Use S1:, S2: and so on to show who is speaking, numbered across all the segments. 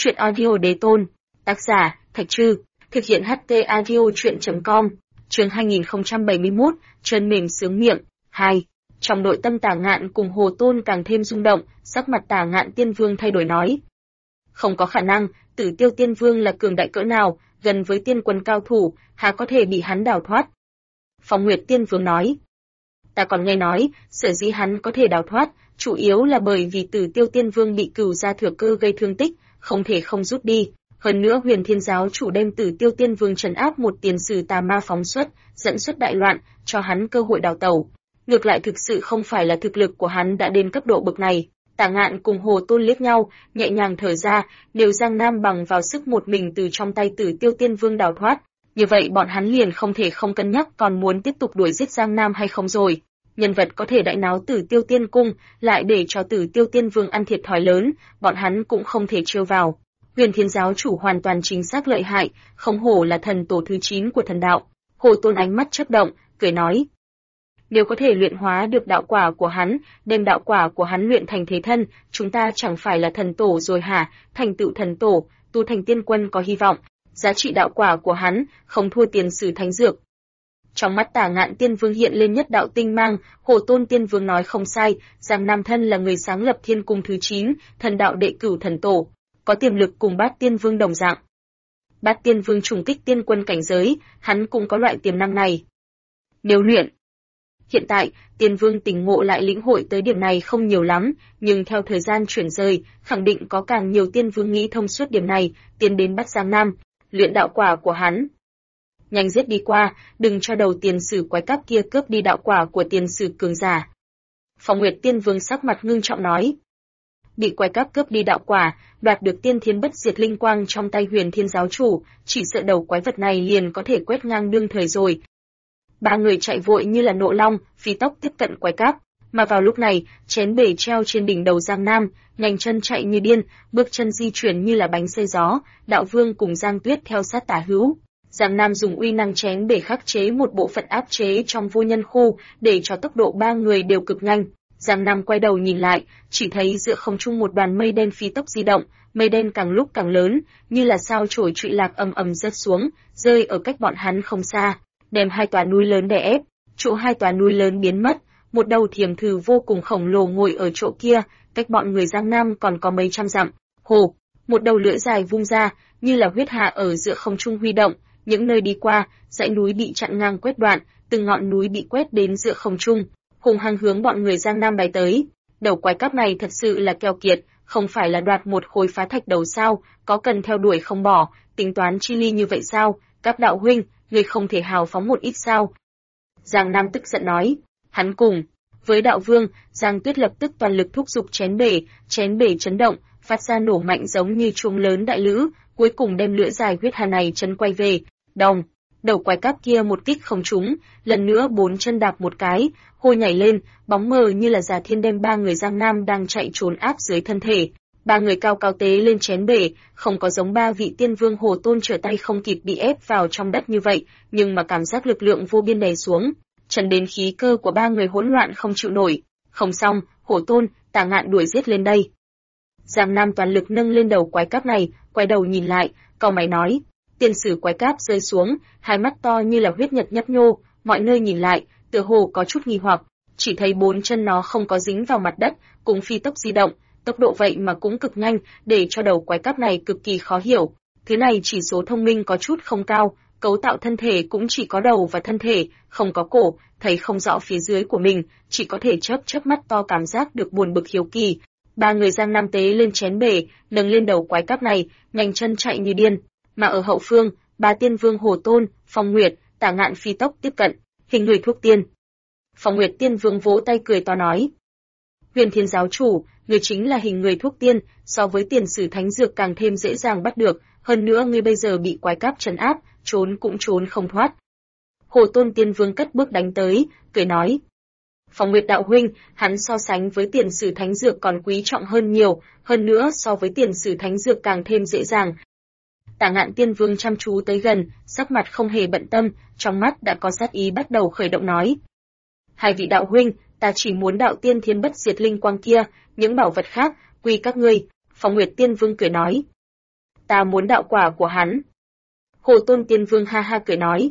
S1: Chuyện audio đế tôn. Tác giả, Thạch Trư. Thực hiện HT audio chuyện.com. Chương 2071, trơn mềm sướng miệng. 2. Trong nội tâm Tả Ngạn cùng Hồ Tôn càng thêm rung động, sắc mặt Tả Ngạn Tiên Vương thay đổi nói. Không có khả năng, Tử Tiêu Tiên Vương là cường đại cỡ nào, gần với tiên quân cao thủ, há có thể bị hắn đào thoát. Phong Nguyệt Tiên Vương nói. Ta còn nghe nói, sở dĩ hắn có thể đào thoát, chủ yếu là bởi vì Tử Tiêu Tiên Vương bị Cửu gia thừa cơ gây thương tích, không thể không rút đi. Hơn nữa Huyền Thiên giáo chủ đem Tử Tiêu Tiên Vương trấn áp một tiền sử tà ma phóng xuất, dẫn xuất đại loạn, cho hắn cơ hội đào tẩu. Ngược lại thực sự không phải là thực lực của hắn đã đến cấp độ bậc này. Tả Ngạn cùng Hồ Tôn liếc nhau, nhẹ nhàng thở ra, nếu Giang Nam bằng vào sức một mình từ trong tay Tử Tiêu Tiên Vương đào thoát, như vậy bọn hắn liền không thể không cân nhắc còn muốn tiếp tục đuổi giết Giang Nam hay không rồi. Nhân vật có thể đại náo Tử Tiêu Tiên Cung, lại để cho Tử Tiêu Tiên Vương ăn thiệt thòi lớn, bọn hắn cũng không thể trêu vào. Huyền Thiên giáo chủ hoàn toàn chính xác lợi hại, không hổ là thần tổ thứ 9 của thần đạo. Hồ Tôn ánh mắt chớp động, cười nói. Nếu có thể luyện hóa được đạo quả của hắn, đem đạo quả của hắn luyện thành thế thân, chúng ta chẳng phải là thần tổ rồi hả? Thành tựu thần tổ, tu thành tiên quân có hy vọng. Giá trị đạo quả của hắn không thua tiền sử thánh dược. Trong mắt Tả Ngạn Tiên Vương hiện lên nhất đạo tinh mang, Hồ Tôn Tiên Vương nói không sai, rằng Nam Thân là người sáng lập Thiên Cung thứ 9, thần đạo đệ cửu thần tổ, có tiềm lực cùng Bát Tiên Vương đồng dạng. Bát Tiên Vương trùng kích tiên quân cảnh giới, hắn cũng có loại tiềm năng này. Nếu luyện, hiện tại, Tiên Vương tỉnh ngộ lại lĩnh hội tới điểm này không nhiều lắm, nhưng theo thời gian chuyển rời, khẳng định có càng nhiều Tiên Vương nghĩ thông suốt điểm này, tiến đến bắt Giang Nam, luyện đạo quả của hắn. Nhanh giết đi qua, đừng cho đầu tiền sử quái cắp kia cướp đi đạo quả của tiền sử cường giả. Phong Nguyệt Tiên Vương sắc mặt ngưng trọng nói. Bị quái cắp cướp đi đạo quả, đoạt được tiên thiên bất diệt linh quang trong tay Huyền Thiên giáo chủ, chỉ sợ đầu quái vật này liền có thể quét ngang đương thời rồi. Ba người chạy vội như là nộ long, phi tốc tiếp cận quái cắp, mà vào lúc này, chén bể treo trên đỉnh đầu Giang Nam, nhanh chân chạy như điên, bước chân di chuyển như là bánh xe gió, Đạo Vương cùng Giang Tuyết theo sát tả hữu. Giang Nam dùng uy năng chén bể khắc chế một bộ phận áp chế trong vô nhân khu, để cho tốc độ ba người đều cực nhanh. Giang Nam quay đầu nhìn lại, chỉ thấy giữa không trung một đoàn mây đen phi tốc di động, mây đen càng lúc càng lớn, như là sao chổi trụy lạc ầm ầm rớt xuống, rơi ở cách bọn hắn không xa, đem hai tòa núi lớn đè ép. Chỗ hai tòa núi lớn biến mất, một đầu thiềm thử vô cùng khổng lồ ngồi ở chỗ kia, cách bọn người Giang Nam còn có mấy trăm dặm. Hồ, một đầu lưỡi dài vung ra, như là huyết hạ ở giữa không trung huy động. Những nơi đi qua, dãy núi bị chặn ngang quét đoạn, từng ngọn núi bị quét đến giữa không trung, hùng hăng hướng bọn người Giang Nam bay tới. Đầu quái cắp này thật sự là keo kiệt, không phải là đoạt một khối phá thạch đầu sao, có cần theo đuổi không bỏ, tính toán chi ly như vậy sao? Các đạo huynh, người không thể hào phóng một ít sao? Giang Nam tức giận nói. Hắn cùng với Đạo Vương, Giang Tuyết lập tức toàn lực thúc giục chén bể chấn động, phát ra nổ mạnh giống như chuông lớn đại lữ, cuối cùng đem lưỡi dài huyết hà này chấn quay về. Đòng, đầu quái cáp kia một kích không trúng, lần nữa bốn chân đạp một cái, hôi nhảy lên, bóng mờ như là giả thiên đem ba người Giang Nam đang chạy trốn áp dưới thân thể. Ba người cao cao tế lên chén bể, không có giống ba vị tiên vương Hồ Tôn trở tay không kịp bị ép vào trong đất như vậy, nhưng mà cảm giác lực lượng vô biên đè xuống, trần đến khí cơ của ba người hỗn loạn không chịu nổi. Không xong, Hồ Tôn, Tả Ngạn đuổi giết lên đây. Giang Nam toàn lực nâng lên đầu quái cáp này, quay đầu nhìn lại, cau mày nói. Tiên sử quái cáp rơi xuống, hai mắt to như là huyết nhật nhấp nhô, mọi nơi nhìn lại, tựa hồ có chút nghi hoặc, chỉ thấy bốn chân nó không có dính vào mặt đất, cũng phi tốc di động, tốc độ vậy mà cũng cực nhanh, để cho đầu quái cáp này cực kỳ khó hiểu. Thứ này chỉ số thông minh có chút không cao, cấu tạo thân thể cũng chỉ có đầu và thân thể, không có cổ, thấy không rõ phía dưới của mình, chỉ có thể chớp mắt to cảm giác được buồn bực hiếu kỳ. Ba người Giang Nam tế lên chén bể, nâng lên đầu quái cáp này, nhanh chân chạy như điên. Mà ở hậu phương, ba tiên vương Hồ Tôn, Phong Nguyệt, Tả Ngạn phi tốc tiếp cận, hình người thuốc tiên. Phong Nguyệt Tiên Vương vỗ tay cười to nói. Huyền Thiên giáo chủ, người chính là hình người thuốc tiên, so với tiền sử thánh dược càng thêm dễ dàng bắt được, hơn nữa ngươi bây giờ bị quái cáp trấn áp, trốn cũng trốn không thoát. Hồ Tôn Tiên Vương cất bước đánh tới, cười nói. Phong Nguyệt đạo huynh, hắn so sánh với tiền sử thánh dược còn quý trọng hơn nhiều, hơn nữa so với tiền sử thánh dược càng thêm dễ dàng. Tả Ngạn Tiên Vương chăm chú tới gần, sắc mặt không hề bận tâm, trong mắt đã có sát ý bắt đầu khởi động nói. Hai vị đạo huynh, ta chỉ muốn đạo tiên thiên bất diệt linh quang kia, những bảo vật khác, quy các ngươi. Phong Nguyệt Tiên Vương cười nói. ta muốn đạo quả của hắn. Hồ Tôn Tiên Vương ha ha cười nói.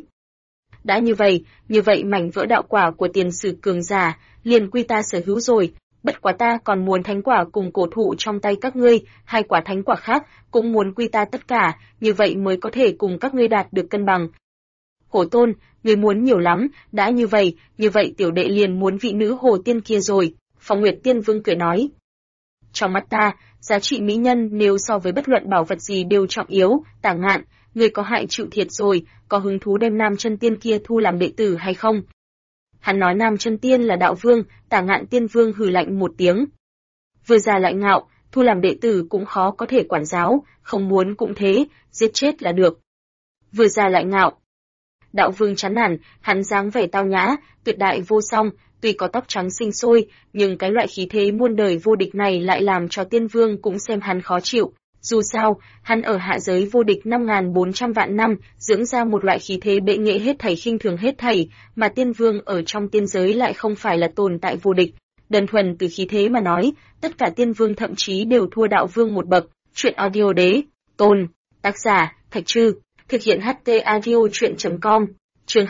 S1: Đã như vậy mảnh vỡ đạo quả của tiền sử cường giả, liền quy ta sở hữu rồi, bất quá ta còn muốn thánh quả cùng cổ thụ trong tay các ngươi, hai quả thánh quả khác, cũng muốn quy ta tất cả, như vậy mới có thể cùng các ngươi đạt được cân bằng. Hồ Tôn, ngươi muốn nhiều lắm, đã như vậy tiểu đệ liền muốn vị nữ hồ tiên kia rồi, Phong Nguyệt Tiên Vương cười nói. Trong mắt ta, giá trị mỹ nhân nếu so với bất luận bảo vật gì đều trọng yếu, Tả Ngạn, ngươi có hại chịu thiệt rồi, có hứng thú đem Nam Chân Tiên kia thu làm đệ tử hay không? Hắn nói Nam Chân Tiên là đạo vương, Tả Ngạn Tiên Vương hừ lạnh một tiếng. Vừa già lại ngạo, thu làm đệ tử cũng khó có thể quản giáo, không muốn cũng thế, giết chết là được. Vừa già lại ngạo. Đạo vương chán nản, hắn dáng vẻ tao nhã, tuyệt đại vô song, tuy có tóc trắng xinh xôi, nhưng cái loại khí thế muôn đời vô địch này lại làm cho Tiên Vương cũng xem hắn khó chịu. Dù sao, hắn ở hạ giới vô địch 5.400 vạn năm, dưỡng ra một loại khí thế bệ nghệ hết thảy khinh thường hết thảy, mà Tiên Vương ở trong tiên giới lại không phải là tồn tại vô địch. Đơn thuần từ khí thế mà nói, tất cả Tiên Vương thậm chí đều thua đạo vương một bậc. Chuyện audio đế, tôn, tác giả, Thạch Trư, thực hiện HT audio chuyện.com, chương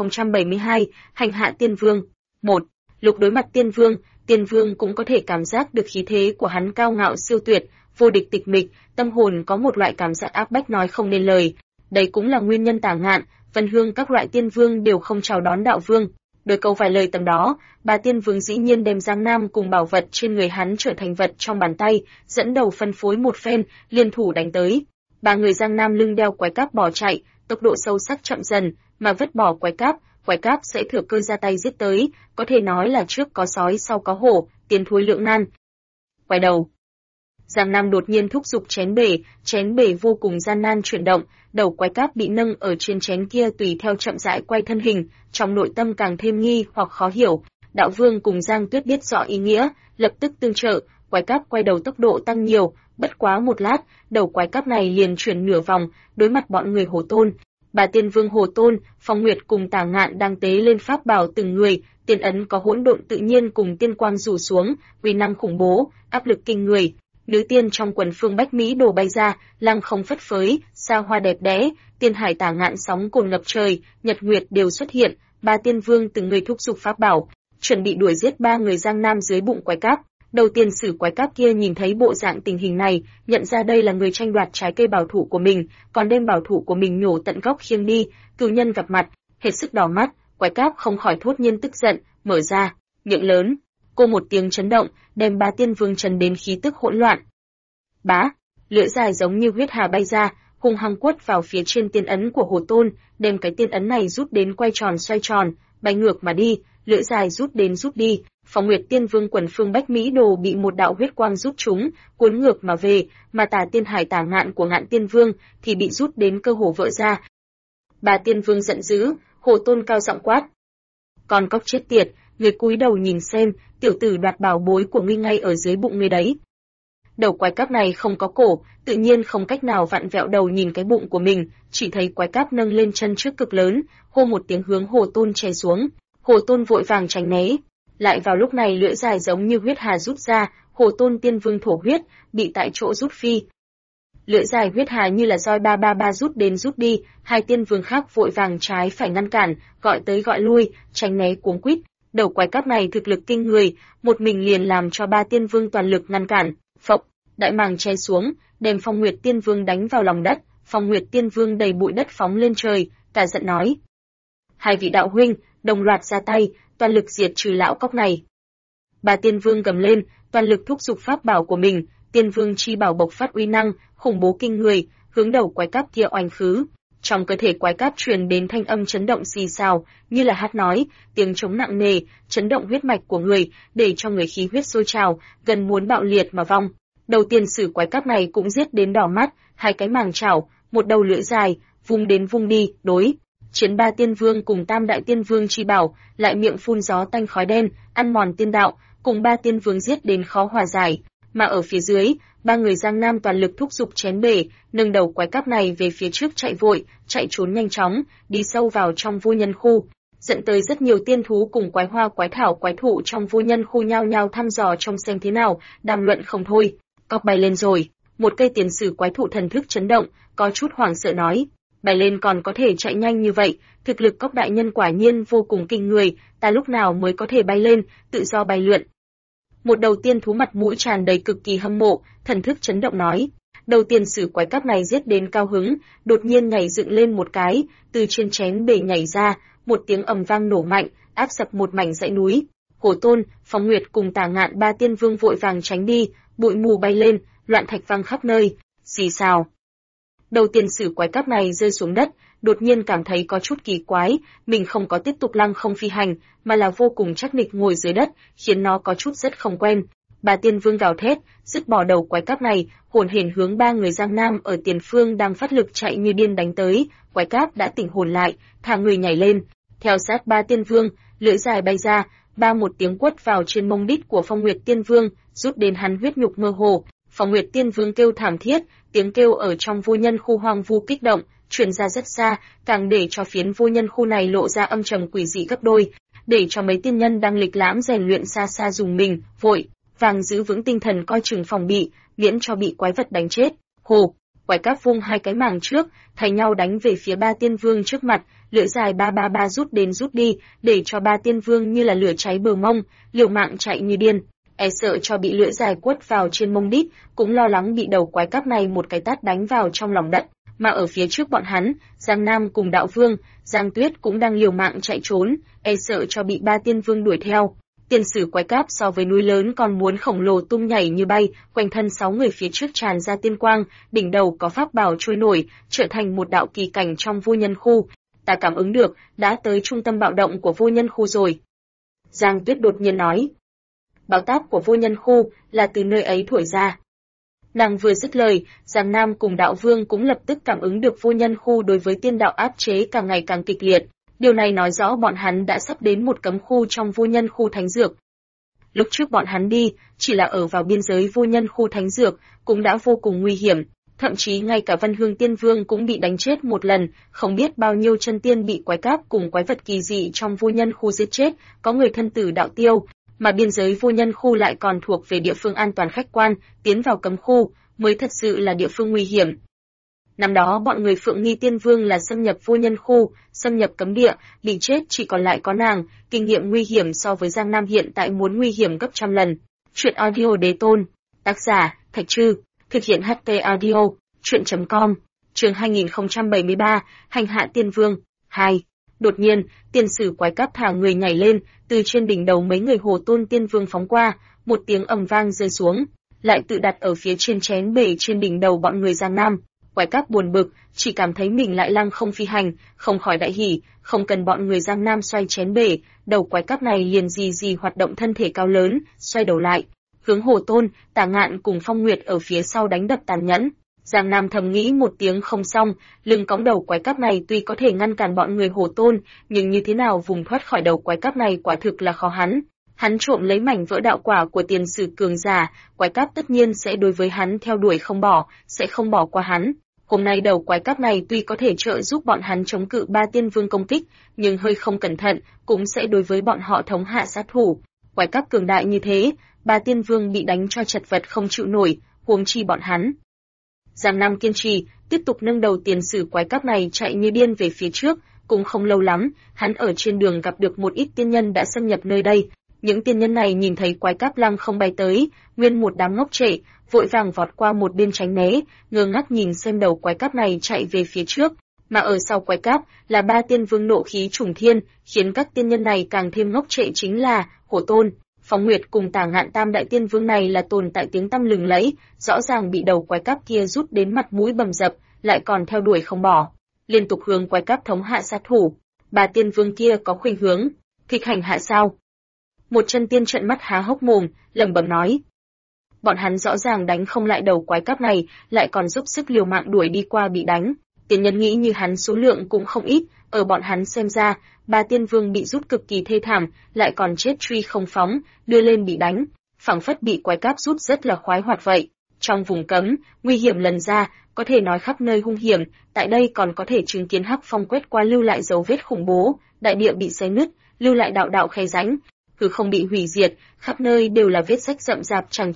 S1: 2072, hành hạ Tiên Vương. 1. Lúc đối mặt Tiên Vương cũng có thể cảm giác được khí thế của hắn cao ngạo siêu tuyệt, vô địch tịch mịch, tâm hồn có một loại cảm giác áp bách nói không nên lời. Đây cũng là nguyên nhân Tả Ngạn, Vân Hương các loại tiên vương đều không chào đón đạo vương. Đôi câu vài lời tầm đó, ba tiên vương dĩ nhiên đem Giang Nam cùng bảo vật trên người hắn trở thành vật trong bàn tay, dẫn đầu phân phối một phen, liên thủ đánh tới. Ba người Giang Nam lưng đeo quái cáp bỏ chạy, tốc độ sâu sắc chậm dần, mà vứt bỏ quái cáp sẽ thừa cơ ra tay giết tới, có thể nói là trước có sói sau có hổ, tiến thối lưỡng nan. Quay đầu. Giang Nam đột nhiên thúc giục chén bể vô cùng gian nan chuyển động, đầu quái cáp bị nâng ở trên chén kia tùy theo chậm rãi quay thân hình, trong nội tâm càng thêm nghi hoặc khó hiểu. Đạo Vương cùng Giang Tuyết biết rõ ý nghĩa, lập tức tương trợ, quái cáp quay đầu tốc độ tăng nhiều, bất quá một lát, đầu quái cáp này liền chuyển nửa vòng, đối mặt bọn người Hồ Tôn. Bà Tiên Vương Hồ Tôn, Phong Nguyệt cùng Tả Ngạn đang tế lên pháp bảo từng người, tiên ấn có hỗn độn tự nhiên cùng tiên quang rủ xuống, uy năng khủng bố, áp lực kinh người. Nữ tiên trong quần phương bách mỹ đồ bay ra, lăng không phất phới, sao hoa đẹp đẽ, tiên hải Tả Ngạn sóng cồn ngập trời, nhật nguyệt đều xuất hiện, ba tiên vương từng người thúc giục pháp bảo, chuẩn bị đuổi giết ba người Giang Nam dưới bụng quái cáp. Đầu tiên sử quái cáp kia nhìn thấy bộ dạng tình hình này, nhận ra đây là người tranh đoạt trái cây bảo thủ của mình, còn đem bảo thủ của mình nhổ tận gốc khiêng đi. Cửu nhân gặp mặt, hết sức đỏ mắt, quái cáp không khỏi thốt nhiên tức giận, mở ra miệng lớn, cô một tiếng chấn động, đem ba tiên vương trần đến khí tức hỗn loạn. Bá, lưỡi dài giống như huyết hà bay ra, hung hăng quất vào phía trên tiên ấn của Hồ Tôn, đem cái tiên ấn này rút đến quay tròn xoay tròn, bay ngược mà đi, lưỡi dài rút đến rút đi. Phong Nguyệt Tiên Vương quần phương bách mỹ đồ bị một đạo huyết quang rút trúng, cuốn ngược mà về, mà Tà Tiên Hải Tả Ngạn của Ngạn Tiên Vương thì bị rút đến cơ hồ vỡ ra. Bà Tiên Vương giận dữ, Hồ Tôn cao giọng quát: "Con cóc chết tiệt, người cúi đầu nhìn xem, tiểu tử đoạt bảo bối của ngươi ngay ở dưới bụng ngươi đấy." Đầu quái cáp này không có cổ, tự nhiên không cách nào vặn vẹo đầu nhìn cái bụng của mình, chỉ thấy quái cáp nâng lên chân trước cực lớn, hô một tiếng hướng Hồ Tôn chè xuống. Hồ Tôn vội vàng tránh né. Lại vào lúc này lưỡi dài giống như huyết hà rút ra, Hồ Tôn Tiên Vương thổ huyết, bị tại chỗ rút phi. Lưỡi dài huyết hà như là roi ba rút đến rút đi, hai tiên vương khác vội vàng trái phải ngăn cản, gọi tới gọi lui, tránh né cuống quýt. Đầu quái cáp này thực lực kinh người, một mình liền làm cho ba tiên vương toàn lực ngăn cản. Phộc, đại màng che xuống, đem Phong Nguyệt Tiên Vương đánh vào lòng đất. Phong Nguyệt Tiên Vương đầy bụi đất phóng lên trời, cả giận nói: "Hai vị đạo huynh, đồng loạt ra tay, toàn lực diệt trừ lão cóc này." Ba tiên vương gầm lên, toàn lực thúc giục pháp bảo của mình, tiên vương chi bảo bộc phát uy năng, khủng bố kinh người, hướng đầu quái cáp kia oanh khứ. Trong cơ thể quái cáp truyền đến thanh âm chấn động xì xào, như là hát nói, tiếng trống nặng nề, chấn động huyết mạch của người, để cho người khí huyết sôi trào, gần muốn bạo liệt mà vong. Đầu tiên sử quái cáp này cũng giết đến đỏ mắt, hai cái màng chảo, một đầu lưỡi dài, vung đến vung đi, đối chiến ba tiên vương cùng tam đại tiên vương chi bảo, lại miệng phun gió tanh khói đen, ăn mòn tiên đạo, cùng ba tiên vương giết đến khó hòa giải. Mà ở phía dưới, ba người Giang Nam toàn lực thúc giục chén bể, nâng đầu quái cáp này về phía trước chạy vội, chạy trốn nhanh chóng, đi sâu vào trong vô nhân khu, dẫn tới rất nhiều tiên thú cùng quái hoa quái thảo quái thụ trong vô nhân khu nhao nhao thăm dò trông xem thế nào, đàm luận không thôi. Cóc bay lên rồi, một cây tiền sử quái thụ thần thức chấn động, có chút hoảng sợ nói, bay lên còn có thể chạy nhanh như vậy, thực lực Cốc đại nhân quả nhiên vô cùng kinh người, ta lúc nào mới có thể bay lên, tự do bay lượn. Một đầu tiên thú mặt mũi tràn đầy cực kỳ hâm mộ, thần thức chấn động nói. Đầu tiền sử quái cáp này giết đến cao hứng, đột nhiên nhảy dựng lên một cái, từ trên chén bể nhảy ra, một tiếng ầm vang nổ mạnh, áp sập một mảnh dãy núi. Hổ Tôn, Phong Nguyệt cùng Tả Ngạn ba tiên vương vội vàng tránh đi, bụi mù bay lên, loạn thạch văng khắp nơi. Xì xào. Đầu tiền sử quái cáp này rơi xuống đất, đột nhiên cảm thấy có chút kỳ quái, mình không có tiếp tục lăng không phi hành, mà là vô cùng chắc nịch ngồi dưới đất, khiến nó có chút rất không quen. Bà tiên vương gào thét, dứt bỏ đầu quái cáp này, hồn hển hướng ba người Giang Nam ở tiền phương đang phát lực chạy như điên đánh tới. Quái cáp đã tỉnh hồn lại, thả người nhảy lên, theo sát ba tiên vương, lưỡi dài bay ra, ba một tiếng quất vào trên mông đít của Phong Nguyệt tiên vương, rút đến hắn huyết nhục mơ hồ. Phong Nguyệt tiên vương kêu thảm thiết, tiếng kêu ở trong vô nhân khu hoang vu kích động, truyền ra rất xa, càng để cho phiến vô nhân khu này lộ ra âm trầm quỷ dị gấp đôi, để cho mấy tiên nhân đang lịch lãm rèn luyện xa xa dùng mình, vội vàng giữ vững tinh thần coi chừng phòng bị, miễn cho bị quái vật đánh chết. Hồ, quái cáp vung hai cái mảng trước, thay nhau đánh về phía ba tiên vương trước mặt, lưỡi dài ba ba ba rút đến rút đi, để cho ba tiên vương như là lửa cháy bờ mông, liều mạng chạy như điên. E sợ cho bị lưỡi dài quất vào trên mông đít, cũng lo lắng bị đầu quái cáp này một cái tát đánh vào trong lòng đất. Mà ở phía trước bọn hắn, Giang Nam cùng Đạo Vương, Giang Tuyết cũng đang liều mạng chạy trốn, e sợ cho bị ba tiên vương đuổi theo. Tiền sử quái cáp so với núi lớn còn muốn khổng lồ tung nhảy như bay, quanh thân 6 người phía trước tràn ra tiên quang, đỉnh đầu có pháp bảo trôi nổi, trở thành một đạo kỳ cảnh trong vô nhân khu. Ta cảm ứng được, đã tới trung tâm bạo động của vô nhân khu rồi. Giang Tuyết đột nhiên nói. Bão táp của vô nhân khu là từ nơi ấy thổi ra. Nàng vừa dứt lời, Giang Nam cùng Đạo Vương cũng lập tức cảm ứng được vô nhân khu đối với tiên đạo áp chế càng ngày càng kịch liệt. Điều này nói rõ bọn hắn đã sắp đến một cấm khu trong vô nhân khu thánh dược. Lúc trước bọn hắn đi, chỉ là ở vào biên giới vô nhân khu thánh dược, cũng đã vô cùng nguy hiểm. Thậm chí ngay cả Văn Hương Tiên Vương cũng bị đánh chết một lần, không biết bao nhiêu chân tiên bị quái cáp cùng quái vật kỳ dị trong vô nhân khu giết chết, có người thân tử đạo tiêu. Mà biên giới vô nhân khu lại còn thuộc về địa phương an toàn khách quan, tiến vào cấm khu mới thật sự là địa phương nguy hiểm. Năm đó bọn người Phượng Nghi Tiên Vương là xâm nhập vô nhân khu, xâm nhập cấm địa, bị chết chỉ còn lại có nàng, kinh nghiệm nguy hiểm so với Giang Nam hiện tại muốn nguy hiểm gấp trăm lần. Truyện audio Đế Tôn, tác giả Thạch Trư, thực hiện HT Audio, truyện.com, chương 2073, hành hạ Tiên Vương, 2. Đột nhiên, tiền sử quái cáp thả người nhảy lên, từ trên đỉnh đầu mấy người Hồ Tôn Tiên Vương phóng qua, một tiếng ầm vang rơi xuống, lại tự đặt ở phía trên chén bể trên đỉnh đầu bọn người Giang Nam. Quái cáp buồn bực, chỉ cảm thấy mình lại lăng không phi hành, không khỏi đại hỉ, không cần bọn người Giang Nam xoay chén bể, đầu quái cáp này liền gì hoạt động thân thể cao lớn, xoay đầu lại, hướng Hồ Tôn, Tả Ngạn cùng Phong Nguyệt ở phía sau đánh đập tàn nhẫn. Giang Nam thầm nghĩ một tiếng không xong, lưng cõng đầu quái cáp này tuy có thể ngăn cản bọn người Hồ Tôn, nhưng như thế nào vùng thoát khỏi đầu quái cáp này quả thực là khó hắn. Hắn trộm lấy mảnh vỡ đạo quả của tiền sử cường giả, quái cáp tất nhiên sẽ đối với hắn theo đuổi không bỏ, sẽ không bỏ qua hắn. Hôm nay đầu quái cáp này tuy có thể trợ giúp bọn hắn chống cự ba tiên vương công kích, nhưng hơi không cẩn thận, cũng sẽ đối với bọn họ thống hạ sát thủ. Quái cáp cường đại như thế, ba tiên vương bị đánh cho chật vật không chịu nổi, huống chi bọn hắn. Giang Nam kiên trì, tiếp tục nâng đầu tiền sử quái cáp này chạy như điên về phía trước, cũng không lâu lắm, hắn ở trên đường gặp được một ít tiên nhân đã xâm nhập nơi đây. Những tiên nhân này nhìn thấy quái cáp lăng không bay tới, nguyên một đám ngốc trệ, vội vàng vọt qua một bên tránh né, ngơ ngác nhìn xem đầu quái cáp này chạy về phía trước, mà ở sau quái cáp là ba tiên vương nộ khí trùng thiên, khiến các tiên nhân này càng thêm ngốc trệ chính là Hổ Tôn, Phong Nguyệt cùng Tả Ngạn tam đại tiên vương này là tồn tại tiếng tăm lừng lẫy, rõ ràng bị đầu quái cáp kia rút đến mặt mũi bầm dập, lại còn theo đuổi không bỏ, liên tục hướng quái cáp thống hạ sát thủ. Ba tiên vương kia có khuynh hướng kịch hành hạ sao? Một chân tiên trợn mắt há hốc mồm, lẩm bẩm nói. Bọn hắn rõ ràng đánh không lại đầu quái cáp này, lại còn giúp sức liều mạng đuổi đi qua bị đánh. Tiên nhân nghĩ như hắn số lượng cũng không ít, ở bọn hắn xem ra, ba tiên vương bị rút cực kỳ thê thảm, lại còn chết truy không phóng, đưa lên bị đánh, phảng phất bị quái cáp rút rất là khoái hoạt vậy. Trong vùng cấm, nguy hiểm lần ra, có thể nói khắp nơi hung hiểm, tại đây còn có thể chứng kiến Hắc Phong quét qua lưu lại dấu vết khủng bố, đại địa bị xé nứt, lưu lại đạo đạo khe rãnh, hư không bị hủy diệt, khắp nơi đều là vết rách rậm rạp chằng chịt,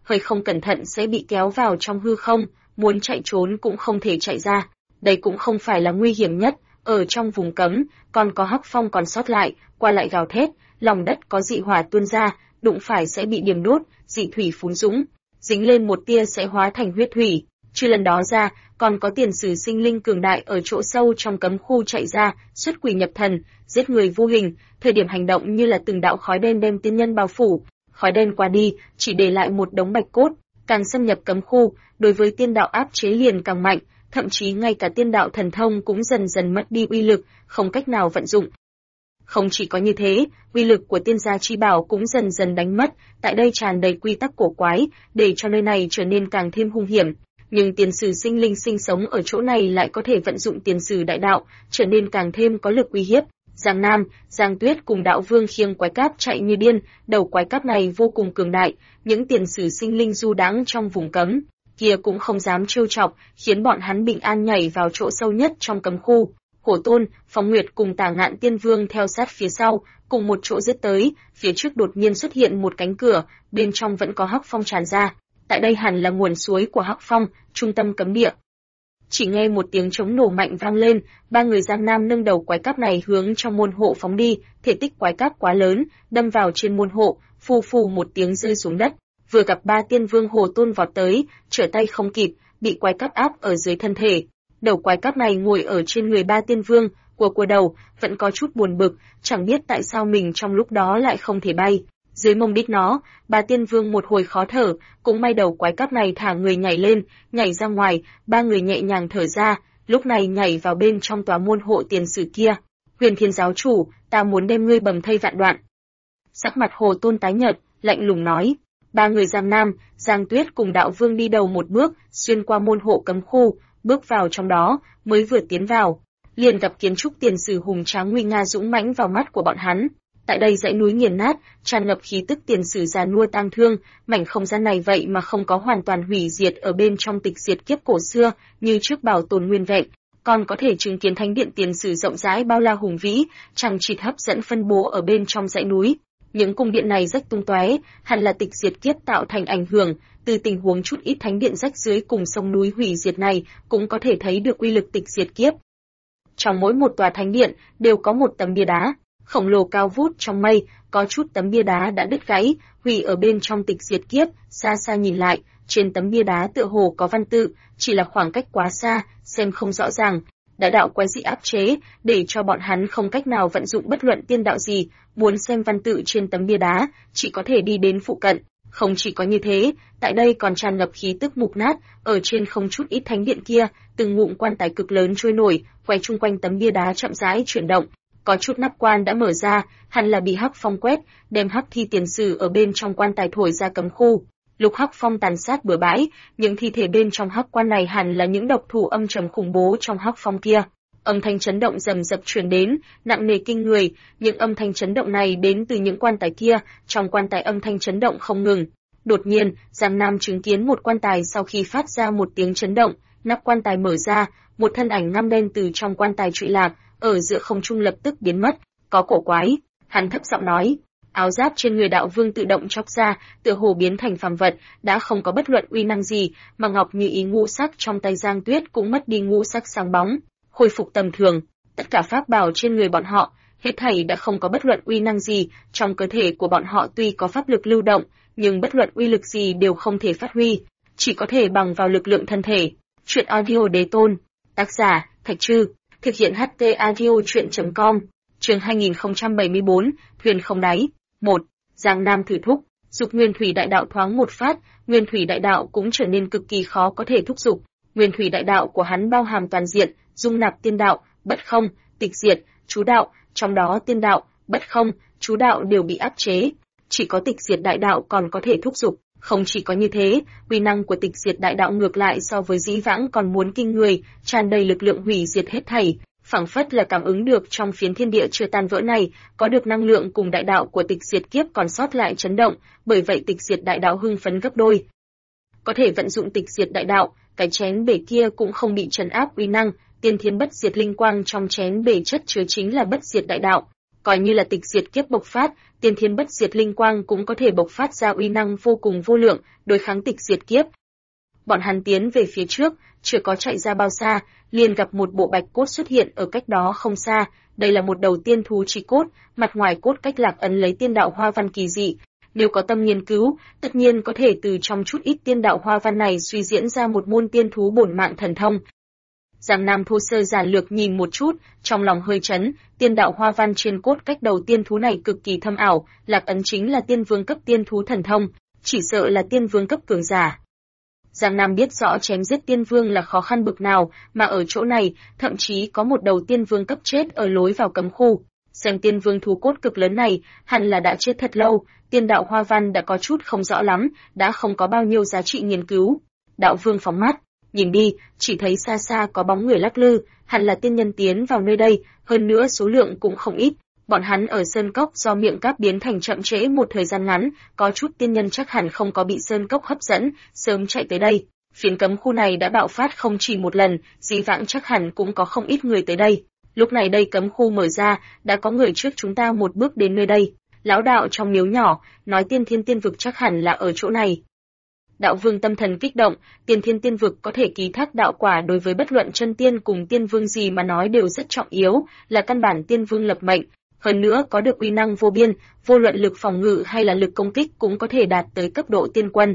S1: hơi không cẩn thận sẽ bị kéo vào trong hư không, muốn chạy trốn cũng không thể chạy ra. Đây cũng không phải là nguy hiểm nhất, ở trong vùng cấm, còn có Hắc Phong còn sót lại, qua lại gào thét, lòng đất có dị hỏa tuôn ra, đụng phải sẽ bị điểm đốt, dị thủy phún dũng, dính lên một tia sẽ hóa thành huyết thủy. Trừ lần đó ra, còn có tiền sử sinh linh cường đại ở chỗ sâu trong cấm khu chạy ra, xuất quỷ nhập thần, giết người vô hình, thời điểm hành động như là từng đạo khói đen đem tiên nhân bao phủ, khói đen qua đi, chỉ để lại một đống bạch cốt, càng xâm nhập cấm khu, đối với tiên đạo áp chế liền càng mạnh, thậm chí ngay cả tiên đạo thần thông cũng dần dần mất đi uy lực, không cách nào vận dụng. Không chỉ có như thế, uy lực của tiên gia chi bảo cũng dần dần đánh mất, tại đây tràn đầy quy tắc cổ quái, để cho nơi này trở nên càng thêm hung hiểm. Nhưng tiền sử sinh linh sinh sống ở chỗ này lại có thể vận dụng tiền sử đại đạo, trở nên càng thêm có lực uy hiếp. Giang Nam, Giang Tuyết cùng đạo vương khiêng quái cáp chạy như điên, đầu quái cáp này vô cùng cường đại, những tiền sử sinh linh du đãng trong vùng cấm kia cũng không dám trêu chọc, khiến bọn hắn bình an nhảy vào chỗ sâu nhất trong cấm khu. Hổ Tôn, Phong Nguyệt cùng Tả Ngạn Tiên Vương theo sát phía sau, cùng một chỗ giết tới, phía trước đột nhiên xuất hiện một cánh cửa, bên trong vẫn có hắc phong tràn ra. Tại đây hẳn là nguồn suối của hắc phong, trung tâm cấm địa. Chỉ nghe một tiếng trống nổ mạnh vang lên, ba người Giang Nam nâng đầu quái cáp này hướng trong môn hộ phóng đi, thể tích quái cáp quá lớn, đâm vào trên môn hộ, phù phù một tiếng rơi xuống đất. Vừa gặp ba tiên vương Hồ Tôn vọt tới, trở tay không kịp, bị quái cáp áp ở dưới thân thể. Đầu quái cáp này ngồi ở trên người ba tiên vương, của đầu, vẫn có chút buồn bực, chẳng biết tại sao mình trong lúc đó lại không thể bay. Dưới mông đít nó, ba tiên vương một hồi khó thở, cũng may đầu quái cáp này thả người nhảy lên, nhảy ra ngoài, ba người nhẹ nhàng thở ra, lúc này nhảy vào bên trong tòa môn hộ tiền sử kia. Huyền Thiên giáo chủ, ta muốn đem ngươi bầm thây vạn đoạn. Sắc mặt Hồ Tôn tái nhợt, lạnh lùng nói. Ba người Giang Nam, Giang Tuyết cùng đạo vương đi đầu một bước, xuyên qua môn hộ cấm khu, bước vào trong đó, mới vừa tiến vào, liền gặp kiến trúc tiền sử hùng tráng nguy nga dũng mãnh vào mắt của bọn hắn. Tại đây dãy núi nghiền nát, tràn ngập khí tức tiền sử già nua tang thương, mảnh không gian này vậy mà không có hoàn toàn hủy diệt ở bên trong tịch diệt kiếp cổ xưa, như trước bảo tồn nguyên vẹn, còn có thể chứng kiến thánh điện tiền sử rộng rãi bao la hùng vĩ, chằng chịt hấp dẫn phân bố ở bên trong dãy núi. Những cung điện này rách tung tóe, hẳn là tịch diệt kiếp tạo thành ảnh hưởng, từ tình huống chút ít thánh điện rách dưới cùng sông núi hủy diệt này, cũng có thể thấy được uy lực tịch diệt kiếp. Trong mỗi một tòa thánh điện đều có một tấm bia đá khổng lồ cao vút trong mây, có chút tấm bia đá đã đứt gãy, hủy ở bên trong tịch diệt kiếp, xa xa nhìn lại, trên tấm bia đá tựa hồ có văn tự, chỉ là khoảng cách quá xa, xem không rõ ràng. Đại đạo quái dị áp chế, để cho bọn hắn không cách nào vận dụng bất luận tiên đạo gì, muốn xem văn tự trên tấm bia đá, chỉ có thể đi đến phụ cận. Không chỉ có như thế, tại đây còn tràn ngập khí tức mục nát, ở trên không chút ít thánh điện kia, từng ngụm quan tài cực lớn trôi nổi, quay chung quanh tấm bia đá chậm rãi chuyển động. Có chút nắp quan đã mở ra, hẳn là bị hắc phong quét, đem hắc thi tiền sử ở bên trong quan tài thổi ra cấm khu. Lúc hắc phong tàn sát bừa bãi, những thi thể bên trong hắc quan này hẳn là những độc thủ âm trầm khủng bố trong hắc phong kia. Âm thanh chấn động rầm rập truyền đến, nặng nề kinh người, những âm thanh chấn động này đến từ những quan tài kia, trong quan tài âm thanh chấn động không ngừng. Đột nhiên, Giang Nam chứng kiến một quan tài sau khi phát ra một tiếng chấn động, nắp quan tài mở ra, một thân ảnh ngăm đen từ trong quan tài trụy lạc, ở giữa không trung lập tức biến mất, có cổ quái, hắn thấp giọng nói. Áo giáp trên người đạo vương tự động chóc ra, tựa hồ biến thành phàm vật, đã không có bất luận uy năng gì, mà ngọc như ý ngũ sắc trong tay Giang Tuyết cũng mất đi ngũ sắc sáng bóng, khôi phục tầm thường. Tất cả pháp bảo trên người bọn họ, hết thảy đã không có bất luận uy năng gì, trong cơ thể của bọn họ tuy có pháp lực lưu động, nhưng bất luận uy lực gì đều không thể phát huy, chỉ có thể bằng vào lực lượng thân thể. Truyện audio Đế Tôn, tác giả Thạch Trư, thực hiện HT audio truyện.com, chương 2074, thuyền không đáy. 1. Giang Nam thử thúc, dục nguyên thủy đại đạo thoáng một phát, nguyên thủy đại đạo cũng trở nên cực kỳ khó có thể thúc dục. Nguyên thủy đại đạo của hắn bao hàm toàn diện, dung nạp tiên đạo, bất không, tịch diệt, chú đạo, trong đó tiên đạo, bất không, chú đạo đều bị áp chế, chỉ có tịch diệt đại đạo còn có thể thúc dục. Không chỉ có như thế, uy năng của tịch diệt đại đạo ngược lại so với dĩ vãng còn muốn kinh người, tràn đầy lực lượng hủy diệt hết thảy, phảng phất là cảm ứng được trong phiến thiên địa chưa tan vỡ này, có được năng lượng cùng đại đạo của tịch diệt kiếp còn sót lại chấn động, bởi vậy tịch diệt đại đạo hưng phấn gấp đôi. Có thể vận dụng tịch diệt đại đạo, cái chén bể kia cũng không bị trấn áp uy năng, tiên thiên bất diệt linh quang trong chén bể chất chứa chính là bất diệt đại đạo. Coi như là tịch diệt kiếp bộc phát, tiên thiên bất diệt linh quang cũng có thể bộc phát ra uy năng vô cùng vô lượng, đối kháng tịch diệt kiếp. Bọn hắn tiến về phía trước, chưa có chạy ra bao xa, liền gặp một bộ bạch cốt xuất hiện ở cách đó không xa. Đây là một đầu tiên thú chi cốt, mặt ngoài cốt cách lạc ấn lấy tiên đạo hoa văn kỳ dị. Nếu có tâm nghiên cứu, tất nhiên có thể từ trong chút ít tiên đạo hoa văn này suy diễn ra một môn tiên thú bổn mạng thần thông. Giang Nam thô sơ giản lược nhìn một chút, trong lòng hơi chấn, tiên đạo hoa văn trên cốt cách đầu tiên thú này cực kỳ thâm ảo, lạc ấn chính là tiên vương cấp tiên thú thần thông, chỉ sợ là tiên vương cấp cường giả. Giang Nam biết rõ chém giết tiên vương là khó khăn bực nào, mà ở chỗ này, thậm chí có một đầu tiên vương cấp chết ở lối vào cấm khu. Xem tiên vương thú cốt cực lớn này, hẳn là đã chết thật lâu, tiên đạo hoa văn đã có chút không rõ lắm, đã không có bao nhiêu giá trị nghiên cứu. Đạo vương phóng mắt, nhìn đi, chỉ thấy xa xa có bóng người lắc lư, hẳn là tiên nhân tiến vào nơi đây, hơn nữa số lượng cũng không ít. Bọn hắn ở sơn cốc do miệng cáp biến thành chậm trễ một thời gian ngắn, có chút tiên nhân chắc hẳn không có bị sơn cốc hấp dẫn, sớm chạy tới đây. Phiến cấm khu này đã bạo phát không chỉ một lần, dĩ vãng chắc hẳn cũng có không ít người tới đây. Lúc này đây cấm khu mở ra, đã có người trước chúng ta một bước đến nơi đây. Lão đạo trong miếu nhỏ, nói tiên thiên tiên vực chắc hẳn là ở chỗ này. Đạo vương tâm thần kích động, tiên thiên tiên vực có thể ký thác đạo quả đối với bất luận chân tiên cùng tiên vương gì mà nói đều rất trọng yếu, là căn bản tiên vương lập mệnh. Hơn nữa có được uy năng vô biên, vô luận lực phòng ngự hay là lực công kích cũng có thể đạt tới cấp độ tiên quân.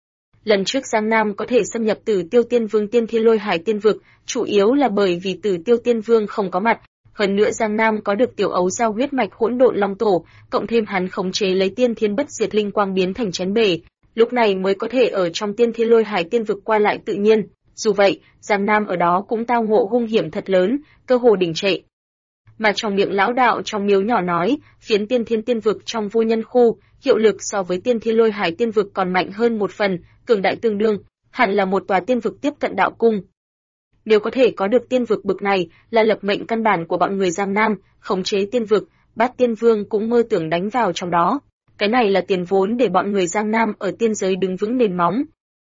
S1: Lần trước Giang Nam có thể xâm nhập Tử Tiêu Tiên Vương Tiên Thiên Lôi Hải Tiên Vực, chủ yếu là bởi vì Tử Tiêu Tiên Vương không có mặt. Hơn nữa Giang Nam có được tiểu ấu giao huyết mạch hỗn độn long tổ, cộng thêm hắn khống chế lấy tiên thiên bất diệt linh quang biến thành chén bể, lúc này mới có thể ở trong Tiên Thiên Lôi Hải Tiên Vực qua lại tự nhiên. Dù vậy, Giang Nam ở đó cũng tao ngộ hung hiểm thật lớn, cơ hồ đình trệ. Mà trong miệng lão đạo trong miếu nhỏ nói, phiến tiên thiên tiên vực trong vô nhân khu, hiệu lực so với tiên thiên lôi hải tiên vực còn mạnh hơn một phần, cường đại tương đương, hẳn là một tòa tiên vực tiếp cận đạo cung. Nếu có thể có được tiên vực bực này, là lập mệnh căn bản của bọn người Giang Nam, khống chế tiên vực, Bát Tiên Vương cũng mơ tưởng đánh vào trong đó. Cái này là tiền vốn để bọn người Giang Nam ở tiên giới đứng vững nền móng.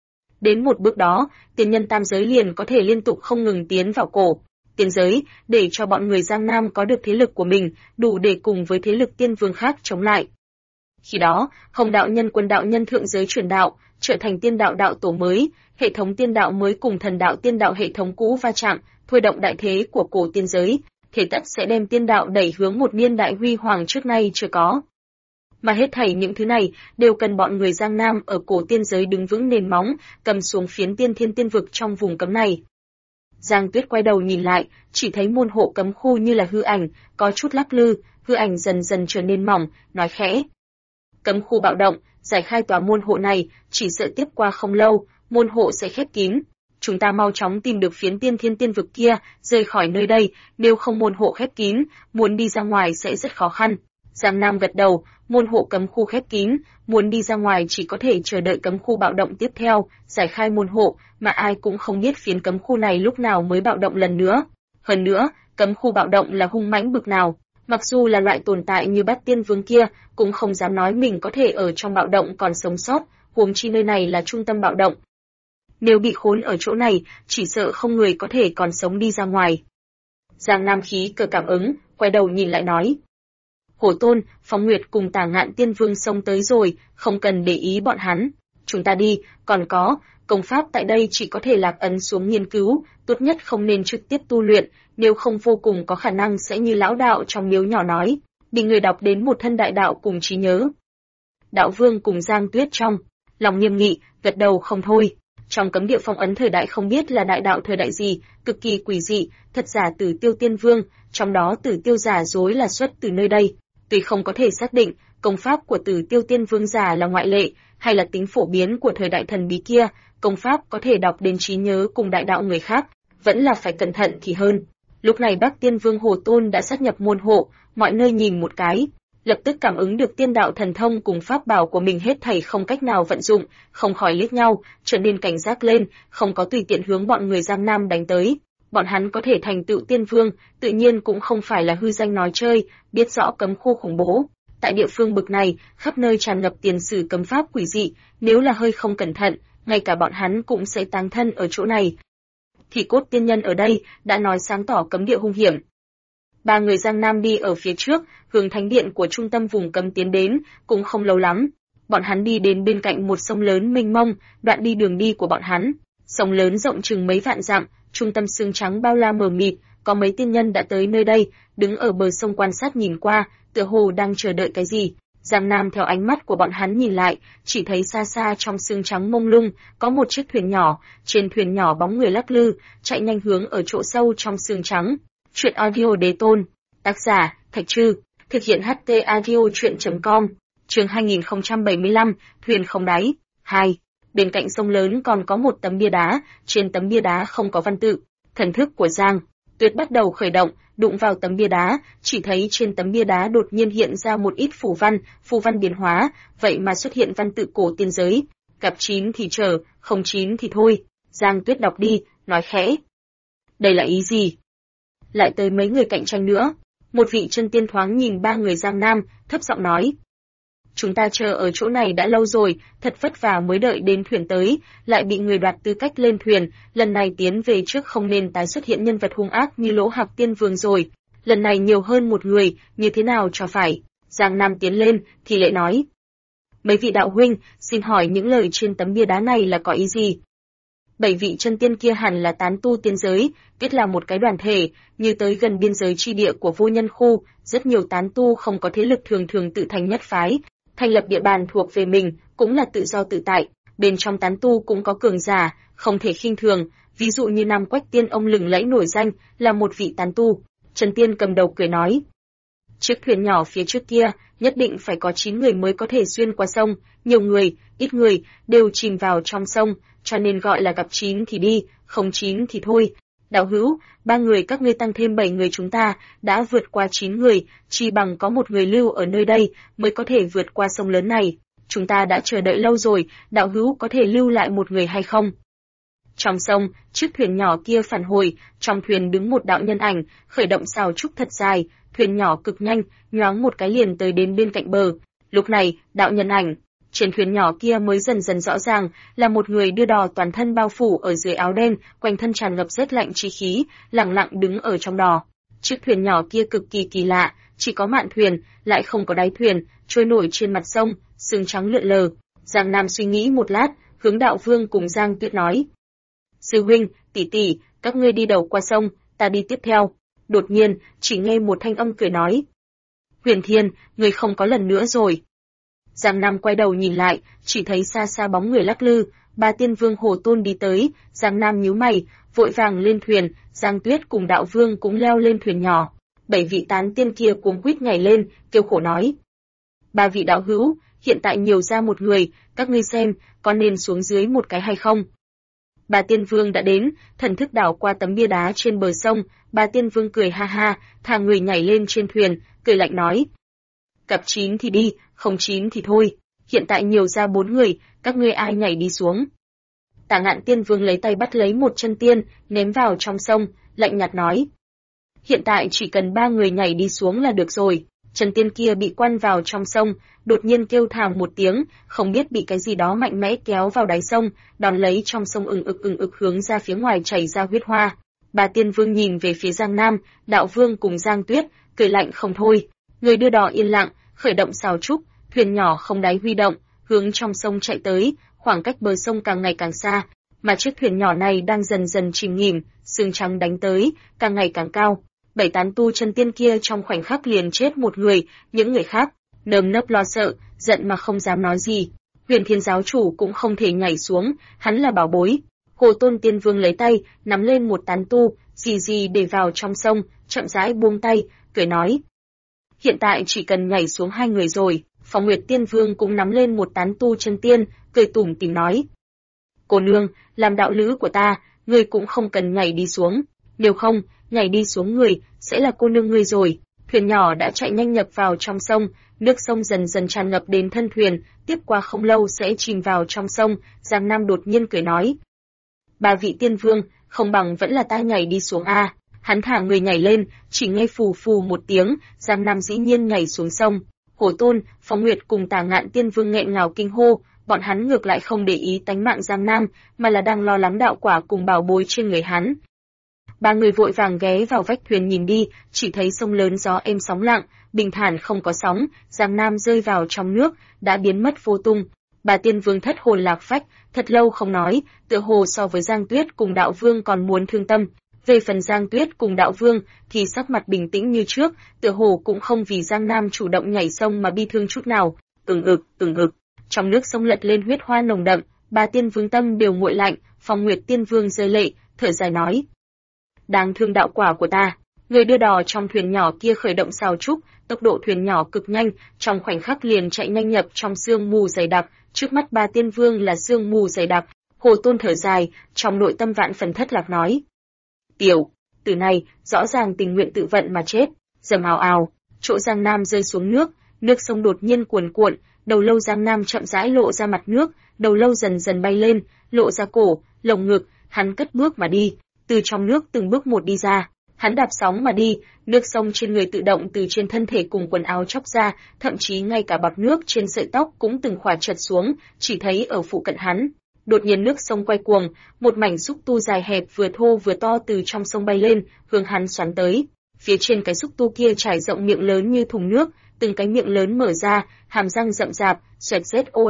S1: Đến một bước đó, tiên nhân tam giới liền có thể liên tục không ngừng tiến vào cổ tiên giới, để cho bọn người Giang Nam có được thế lực của mình, đủ để cùng với thế lực tiên vương khác chống lại. Khi đó, Hồng đạo nhân Quân đạo nhân thượng giới chuyển đạo, trở thành tiên đạo đạo tổ mới, hệ thống tiên đạo mới cùng thần đạo tiên đạo hệ thống cũ va chạm, thôi động đại thế của cổ tiên giới, thế tất sẽ đem tiên đạo đẩy hướng một niên đại huy hoàng trước nay chưa có. Mà hết thảy những thứ này đều cần bọn người Giang Nam ở cổ tiên giới đứng vững nền móng, cầm xuống phiến tiên thiên tiên vực trong vùng cấm này. Giang Tuyết quay đầu nhìn lại, chỉ thấy môn hộ cấm khu như là hư ảnh, có chút lắc lư, hư ảnh dần dần trở nên mỏng, nói khẽ. Cấm khu bạo động, giải khai tòa môn hộ này, chỉ sợ tiếp qua không lâu, môn hộ sẽ khép kín. Chúng ta mau chóng tìm được phiến tiên thiên tiên vực kia, rời khỏi nơi đây, nếu không môn hộ khép kín, muốn đi ra ngoài sẽ rất khó khăn. Giang Nam gật đầu, môn hộ cấm khu khép kín, muốn đi ra ngoài chỉ có thể chờ đợi cấm khu bạo động tiếp theo, giải khai môn hộ, mà ai cũng không biết phiến cấm khu này lúc nào mới bạo động lần nữa. Hơn nữa, cấm khu bạo động là hung mãnh bực nào, mặc dù là loại tồn tại như Bát Tiên Vương kia, cũng không dám nói mình có thể ở trong bạo động còn sống sót, huống chi nơi này là trung tâm bạo động. Nếu bị khốn ở chỗ này, chỉ sợ không người có thể còn sống đi ra ngoài. Giang Nam khí cờ cảm ứng, quay đầu nhìn lại nói. Hổ Tôn, Phong Nguyệt cùng Tà Ngạn Tiên Vương xông tới rồi, không cần để ý bọn hắn. Chúng ta đi, còn có, công pháp tại đây chỉ có thể lạc ấn xuống nghiên cứu, tốt nhất không nên trực tiếp tu luyện, nếu không vô cùng có khả năng sẽ như lão đạo trong miếu nhỏ nói, bị người đọc đến một thân đại đạo cùng trí nhớ. Đạo Vương cùng Giang Tuyết trong lòng nghiêm nghị, gật đầu không thôi. Trong cấm địa phong ấn thời đại không biết là đại đạo thời đại gì, cực kỳ quỷ dị, thật giả Tử Tiêu Tiên Vương, trong đó Tử Tiêu giả dối là xuất từ nơi đây. Tuy không có thể xác định công pháp của Tử Tiêu Tiên Vương giả là ngoại lệ hay là tính phổ biến của thời đại thần bí kia, công pháp có thể đọc đến trí nhớ cùng đại đạo người khác, vẫn là phải cẩn thận thì hơn. Lúc này Bắc Tiên Vương Hồ Tôn đã sát nhập môn hộ, mọi nơi nhìn một cái, lập tức cảm ứng được tiên đạo thần thông cùng pháp bảo của mình hết thảy không cách nào vận dụng, không khỏi liếc nhau, trở nên cảnh giác lên, không có tùy tiện hướng bọn người Giang Nam đánh tới. Bọn hắn có thể thành tựu tiên vương, tự nhiên cũng không phải là hư danh nói chơi, biết rõ cấm khu khủng bố. Tại địa phương bực này, khắp nơi tràn ngập tiền sử cấm pháp quỷ dị, nếu là hơi không cẩn thận, ngay cả bọn hắn cũng sẽ táng thân ở chỗ này. Thì cốt tiên nhân ở đây đã nói sáng tỏ cấm địa hung hiểm. Ba người Giang Nam đi ở phía trước, hướng thánh điện của trung tâm vùng cấm tiến đến, cũng không lâu lắm. Bọn hắn đi đến bên cạnh một sông lớn mênh mông, đoạn đi đường đi của bọn hắn. Sông lớn rộng chừng mấy vạn dặm, trung tâm sương trắng bao la mờ mịt, có mấy tiên nhân đã tới nơi đây, đứng ở bờ sông quan sát nhìn qua, tựa hồ đang chờ đợi cái gì. Giang Nam theo ánh mắt của bọn hắn nhìn lại, chỉ thấy xa xa trong sương trắng mông lung, có một chiếc thuyền nhỏ, trên thuyền nhỏ bóng người lắc lư, chạy nhanh hướng ở chỗ sâu trong sương trắng. Chuyện audio đế tôn, tác giả, Thạch Trư, thực hiện HT audio chuyện.com, chương 2075, thuyền không đáy, 2. Bên cạnh sông lớn còn có một tấm bia đá, trên tấm bia đá không có văn tự. Thần thức của Giang Tuyết bắt đầu khởi động, đụng vào tấm bia đá, chỉ thấy trên tấm bia đá đột nhiên hiện ra một ít phù văn biến hóa, vậy mà xuất hiện văn tự cổ tiên giới. Gặp 9 thì chờ, không 9 thì thôi. Giang Tuyết đọc đi, nói khẽ. Đây là ý gì? Lại tới mấy người cạnh tranh nữa. Một vị chân tiên thoáng nhìn ba người Giang Nam, thấp giọng nói. Chúng ta chờ ở chỗ này đã lâu rồi, thật vất vả mới đợi đến thuyền tới, lại bị người đoạt tư cách lên thuyền, lần này tiến về trước không nên tái xuất hiện nhân vật hung ác như Lỗ Hạc Tiên Vương rồi. Lần này nhiều hơn một người, như thế nào cho phải? Giang Nam tiến lên, thì lệ nói. Mấy vị đạo huynh, xin hỏi những lời trên tấm bia đá này là có ý gì? 7 vị chân tiên kia hẳn là tán tu tiên giới, kết là một cái đoàn thể, như tới gần biên giới chi địa của vô nhân khu, rất nhiều tán tu không có thế lực thường thường tự thành nhất phái, thành lập địa bàn thuộc về mình, cũng là tự do tự tại. Bên trong tán tu cũng có cường giả, không thể khinh thường, ví dụ như Nam Quách Tiên ông lừng lẫy nổi danh, là một vị tán tu. Trần Tiên cầm đầu cười nói. Chiếc thuyền nhỏ phía trước kia, nhất định phải có 9 người mới có thể xuyên qua sông, nhiều người, ít người, đều chìm vào trong sông, cho nên gọi là gặp 9 thì đi, không 9 thì thôi. Đạo hữu, 3 người các ngươi tăng thêm 7 người chúng ta, đã vượt qua 9 người, chỉ bằng có một người lưu ở nơi đây, mới có thể vượt qua sông lớn này. Chúng ta đã chờ đợi lâu rồi, đạo hữu có thể lưu lại một người hay không? Trong sông, chiếc thuyền nhỏ kia phản hồi, trong thuyền đứng một đạo nhân ảnh, khởi động sào trúc thật dài, thuyền nhỏ cực nhanh, nhoáng một cái liền tới đến bên cạnh bờ. Lúc này, đạo nhân ảnh trên thuyền nhỏ kia mới dần dần rõ ràng, là một người đưa đò toàn thân bao phủ ở dưới áo đen, quanh thân tràn ngập rét lạnh chi khí, lặng lặng đứng ở trong đò. Chiếc thuyền nhỏ kia cực kỳ kỳ lạ, chỉ có mạn thuyền, lại không có đáy thuyền, trôi nổi trên mặt sông, sương trắng lượn lờ. Giang Nam suy nghĩ một lát, hướng Đạo Vương cùng Giang Tuyết nói: Sư huynh, tỷ tỷ, các ngươi đi đầu qua sông, ta đi tiếp theo. Đột nhiên, chỉ nghe một thanh âm cười nói: Huyền Thiên, ngươi không có lần nữa rồi. Giang Nam quay đầu nhìn lại, chỉ thấy xa xa bóng người lắc lư, 3 tiên vương Hồ Tôn đi tới. Giang Nam nhíu mày, vội vàng lên thuyền, Giang Tuyết cùng Đạo Vương cũng leo lên thuyền nhỏ. 7 vị tán tiên kia cuống quýt nhảy lên, kêu khổ nói: 3 vị đạo hữu, hiện tại nhiều ra một người, các ngươi xem, có nên xuống dưới một cái hay không? 3 tiên vương đã đến, thần thức đảo qua tấm bia đá trên bờ sông, 3 tiên vương cười ha ha, thả người nhảy lên trên thuyền, cười lạnh nói: Gặp 9 thì đi, không 9 thì thôi, hiện tại nhiều ra 4 người, các ngươi ai nhảy đi xuống. Tả Ngạn Tiên Vương lấy tay bắt lấy một chân tiên, ném vào trong sông, lạnh nhạt nói: Hiện tại chỉ cần 3 người nhảy đi xuống là được rồi. Chân tiên kia bị quăn vào trong sông, đột nhiên kêu thảm một tiếng, không biết bị cái gì đó mạnh mẽ kéo vào đáy sông, đón lấy trong sông ừng ực hướng ra phía ngoài chảy ra huyết hoa. 3 tiên vương nhìn về phía Giang Nam, Đạo Vương cùng Giang Tuyết, cười lạnh không thôi. Người đưa đò yên lặng, khởi động sào trúc, thuyền nhỏ không đáy huy động, hướng trong sông chạy tới, khoảng cách bờ sông càng ngày càng xa, mà chiếc thuyền nhỏ này đang dần dần chìm nghỉm, sương trắng đánh tới, càng ngày càng cao. 7 tán tu chân tiên kia trong khoảnh khắc liền chết một người, những người khác nơm nớp lo sợ, giận mà không dám nói gì. Huyền Thiên giáo chủ cũng không thể nhảy xuống, hắn là bảo bối. Hồ Tôn Tiên Vương lấy tay nắm lên một tán tu, gì để vào trong sông, chậm rãi buông tay, cười nói: Hiện tại chỉ cần nhảy xuống 2 người rồi. Phong Nguyệt Tiên Vương cũng nắm lên một tán tu chân tiên, cười tủm tỉm nói: Cô nương, làm đạo lữ của ta, ngươi cũng không cần nhảy đi xuống, nếu không, nhảy đi xuống người sẽ là cô nương ngươi rồi. Thuyền nhỏ đã chạy nhanh nhập vào trong sông, nước sông dần dần tràn ngập đến thân thuyền, tiếp qua không lâu sẽ chìm vào trong sông. Giang Nam đột nhiên cười nói: 3 vị tiên vương, không bằng vẫn là ta nhảy đi xuống a. Hắn thả người nhảy lên, chỉ nghe phù phù một tiếng, Giang Nam dĩ nhiên nhảy xuống sông. Hồ Tôn, Phong Nguyệt cùng Tả Ngạn Tiên Vương nghẹn ngào kinh hô, bọn hắn ngược lại không để ý tánh mạng Giang Nam, mà là đang lo lắng đạo quả cùng bảo bối trên người hắn. Ba người vội vàng ghé vào vách thuyền nhìn đi, chỉ thấy sông lớn gió êm sóng lặng, bình thản không có sóng, Giang Nam rơi vào trong nước, đã biến mất vô tung. Bà Tiên Vương thất hồn lạc phách, thật lâu không nói, tựa hồ so với Giang Tuyết cùng Đạo Vương còn muốn thương tâm. Về phần Giang Tuyết cùng Đạo Vương thì sắc mặt bình tĩnh như trước, tựa hồ cũng không vì Giang Nam chủ động nhảy sông mà bi thương chút nào. Từng ực. Trong nước sông lật lên huyết hoa nồng đậm, ba Tiên Vương tâm đều nguội lạnh, Phong Nguyệt Tiên Vương rơi lệ, thở dài nói: đáng thương đạo quả của ta. Người đưa đò trong thuyền nhỏ kia khởi động sào trúc, tốc độ thuyền nhỏ cực nhanh, trong khoảnh khắc liền chạy nhanh nhập trong sương mù dày đặc, trước mắt ba Tiên Vương là sương mù dày đặc. Hồ Tôn thở dài, trong nội tâm vạn phần thất lạc nói: tiểu tử này rõ ràng tình nguyện tự vận mà chết. Rầm ào ào, chỗ Giang Nam rơi xuống nước, nước sông đột nhiên cuồn cuộn, đầu lâu Giang Nam chậm rãi lộ ra mặt nước, đầu lâu dần dần bay lên, lộ ra cổ, lồng ngực, hắn cất bước mà đi, từ trong nước từng bước một đi ra. Hắn đạp sóng mà đi, nước sông trên người tự động từ trên thân thể cùng quần áo chóc ra, thậm chí ngay cả bọt nước trên sợi tóc cũng từng khỏa trượt xuống, chỉ thấy ở phụ cận hắn. Đột nhiên nước sông quay cuồng, một mảnh xúc tu dài hẹp vừa thô vừa to từ trong sông bay lên, hướng hắn xoắn tới. Phía trên cái xúc tu kia trải rộng miệng lớn như thùng nước, từng cái miệng lớn mở ra, hàm răng rậm rạp, xoẹt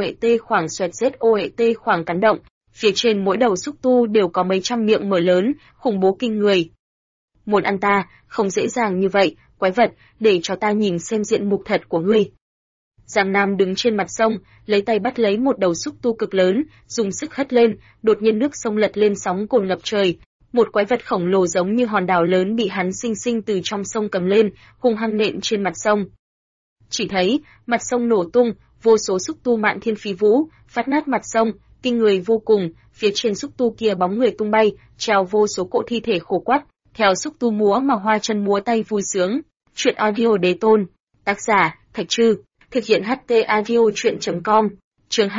S1: ZOET khoảng cắn động. Phía trên mỗi đầu xúc tu đều có mấy trăm miệng mở lớn, khủng bố kinh người. Muốn ăn ta, không dễ dàng như vậy, quái vật, để cho ta nhìn xem diện mục thật của ngươi. Giang Nam đứng trên mặt sông, lấy tay bắt lấy một đầu xúc tu cực lớn, dùng sức hất lên, đột nhiên nước sông lật lên sóng cồn ngập trời. Một quái vật khổng lồ giống như hòn đảo lớn bị hắn sinh sinh từ trong sông cầm lên, hung hăng nện trên mặt sông. Chỉ thấy, mặt sông nổ tung, vô số xúc tu mạn thiên phi vũ, phát nát mặt sông, kinh người vô cùng, phía trên xúc tu kia bóng người tung bay, treo vô số cỗ thi thể khổ quắt, theo xúc tu múa mà hoa chân múa tay vui sướng. Chuyện audio đế tôn, tác giả, Thạch Trư, thực hiện HT audio chuyện.com, chương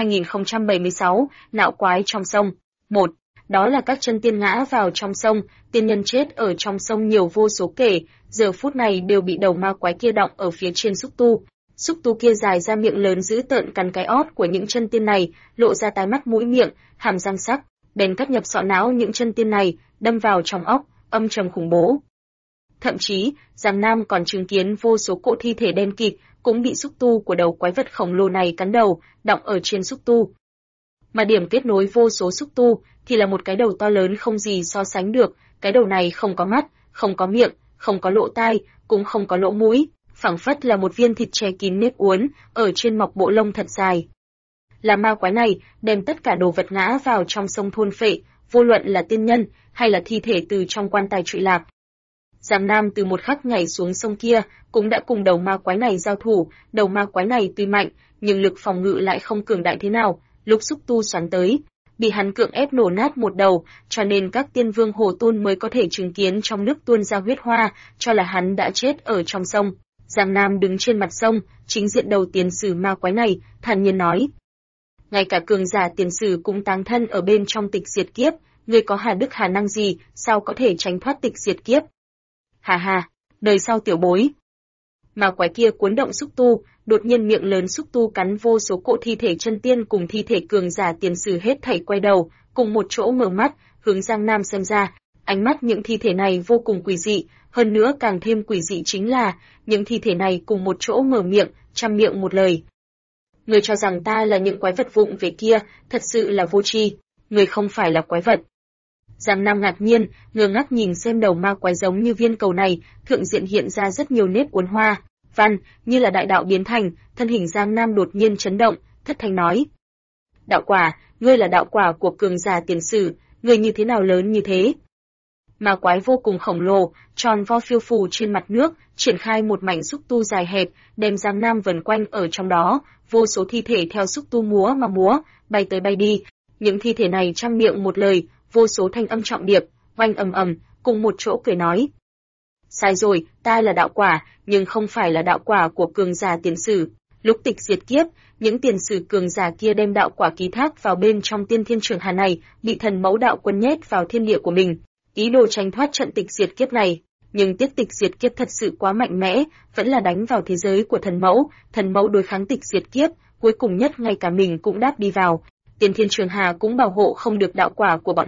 S1: 2076, nạo quái trong sông. 1. Đó là các chân tiên ngã vào trong sông, tiên nhân chết ở trong sông nhiều vô số kể, giờ phút này đều bị đầu ma quái kia đọng ở phía trên xúc tu. Xúc tu kia dài ra miệng lớn dữ tợn cắn cái ót của những chân tiên này, lộ ra tai mắt mũi miệng, hàm răng sắc, bèn cắt nhập sọ não những chân tiên này, đâm vào trong óc, âm trầm khủng bố. Thậm chí, Giang Nam còn chứng kiến vô số cỗ thi thể đen kịt, cũng bị xúc tu của đầu quái vật khổng lồ này cắn đầu, đọng ở trên xúc tu. Mà điểm kết nối vô số xúc tu thì là một cái đầu to lớn không gì so sánh được, cái đầu này không có mắt, không có miệng, không có lỗ tai, cũng không có lỗ mũi, phảng phất là một viên thịt che kín nếp uốn, ở trên mọc bộ lông thật dài. Là ma quái này đem tất cả đồ vật ngã vào trong sông thôn phệ, vô luận là tiên nhân hay là thi thể từ trong quan tài trụy lạc. Giang Nam từ một khắc nhảy xuống sông kia, cũng đã cùng đầu ma quái này giao thủ, đầu ma quái này tuy mạnh, nhưng lực phòng ngự lại không cường đại thế nào, lúc xúc tu xoắn tới, bị hắn cưỡng ép nổ nát một đầu, cho nên các tiên vương Hồ Tôn mới có thể chứng kiến trong nước tuôn ra huyết hoa, cho là hắn đã chết ở trong sông. Giang Nam đứng trên mặt sông, chính diện đầu tiền sử ma quái này, thản nhiên nói: ngay cả cường giả tiền sử cũng táng thân ở bên trong tịch diệt kiếp, ngươi có hà đức hà năng gì, sao có thể tránh thoát tịch diệt kiếp? Hà hà, đời sau tiểu bối. Ma quái kia cuốn động xúc tu, đột nhiên miệng lớn xúc tu cắn vô số cỗ thi thể chân tiên cùng thi thể cường giả tiền sử hết thảy quay đầu, cùng một chỗ mở mắt, hướng Giang Nam xem ra. Ánh mắt những thi thể này vô cùng quỷ dị, hơn nữa càng thêm quỷ dị chính là, những thi thể này cùng một chỗ mở miệng, trăm miệng một lời. Người cho rằng ta là những quái vật vụng về kia, thật sự là vô tri, người không phải là quái vật. Giang Nam ngạc nhiên, ngơ ngác nhìn xem đầu ma quái giống như viên cầu này, thượng diện hiện ra rất nhiều nếp uốn hoa, văn, như là đại đạo biến thành, thân hình Giang Nam đột nhiên chấn động, thất thanh nói: đạo quả, ngươi là đạo quả của cường giả tiền sử, ngươi như thế nào lớn như thế? Ma quái vô cùng khổng lồ, tròn vo phiêu phù trên mặt nước, triển khai một mảnh xúc tu dài hẹp, đem Giang Nam vần quanh ở trong đó, vô số thi thể theo xúc tu múa mà múa, bay tới bay đi. Những thi thể này trăm miệng một lời, vô số thanh âm trọng điệp, oanh ầm ầm, cùng một chỗ cười nói: sai rồi, ta là đạo quả, nhưng không phải là đạo quả của cường giả tiền sử. Lúc tịch diệt kiếp, những tiền sử cường giả kia đem đạo quả ký thác vào bên trong tiên thiên trường hà này, bị thần mẫu đạo quân nhét vào thiên địa của mình, ý đồ tránh thoát trận tịch diệt kiếp này. Nhưng tiết tịch diệt kiếp thật sự quá mạnh mẽ, vẫn là đánh vào thế giới của thần mẫu đối kháng tịch diệt kiếp, cuối cùng nhất ngay cả mình cũng đáp đi vào. Tiên thiên trường hà cũng bảo hộ không được đạo quả của bọn họ,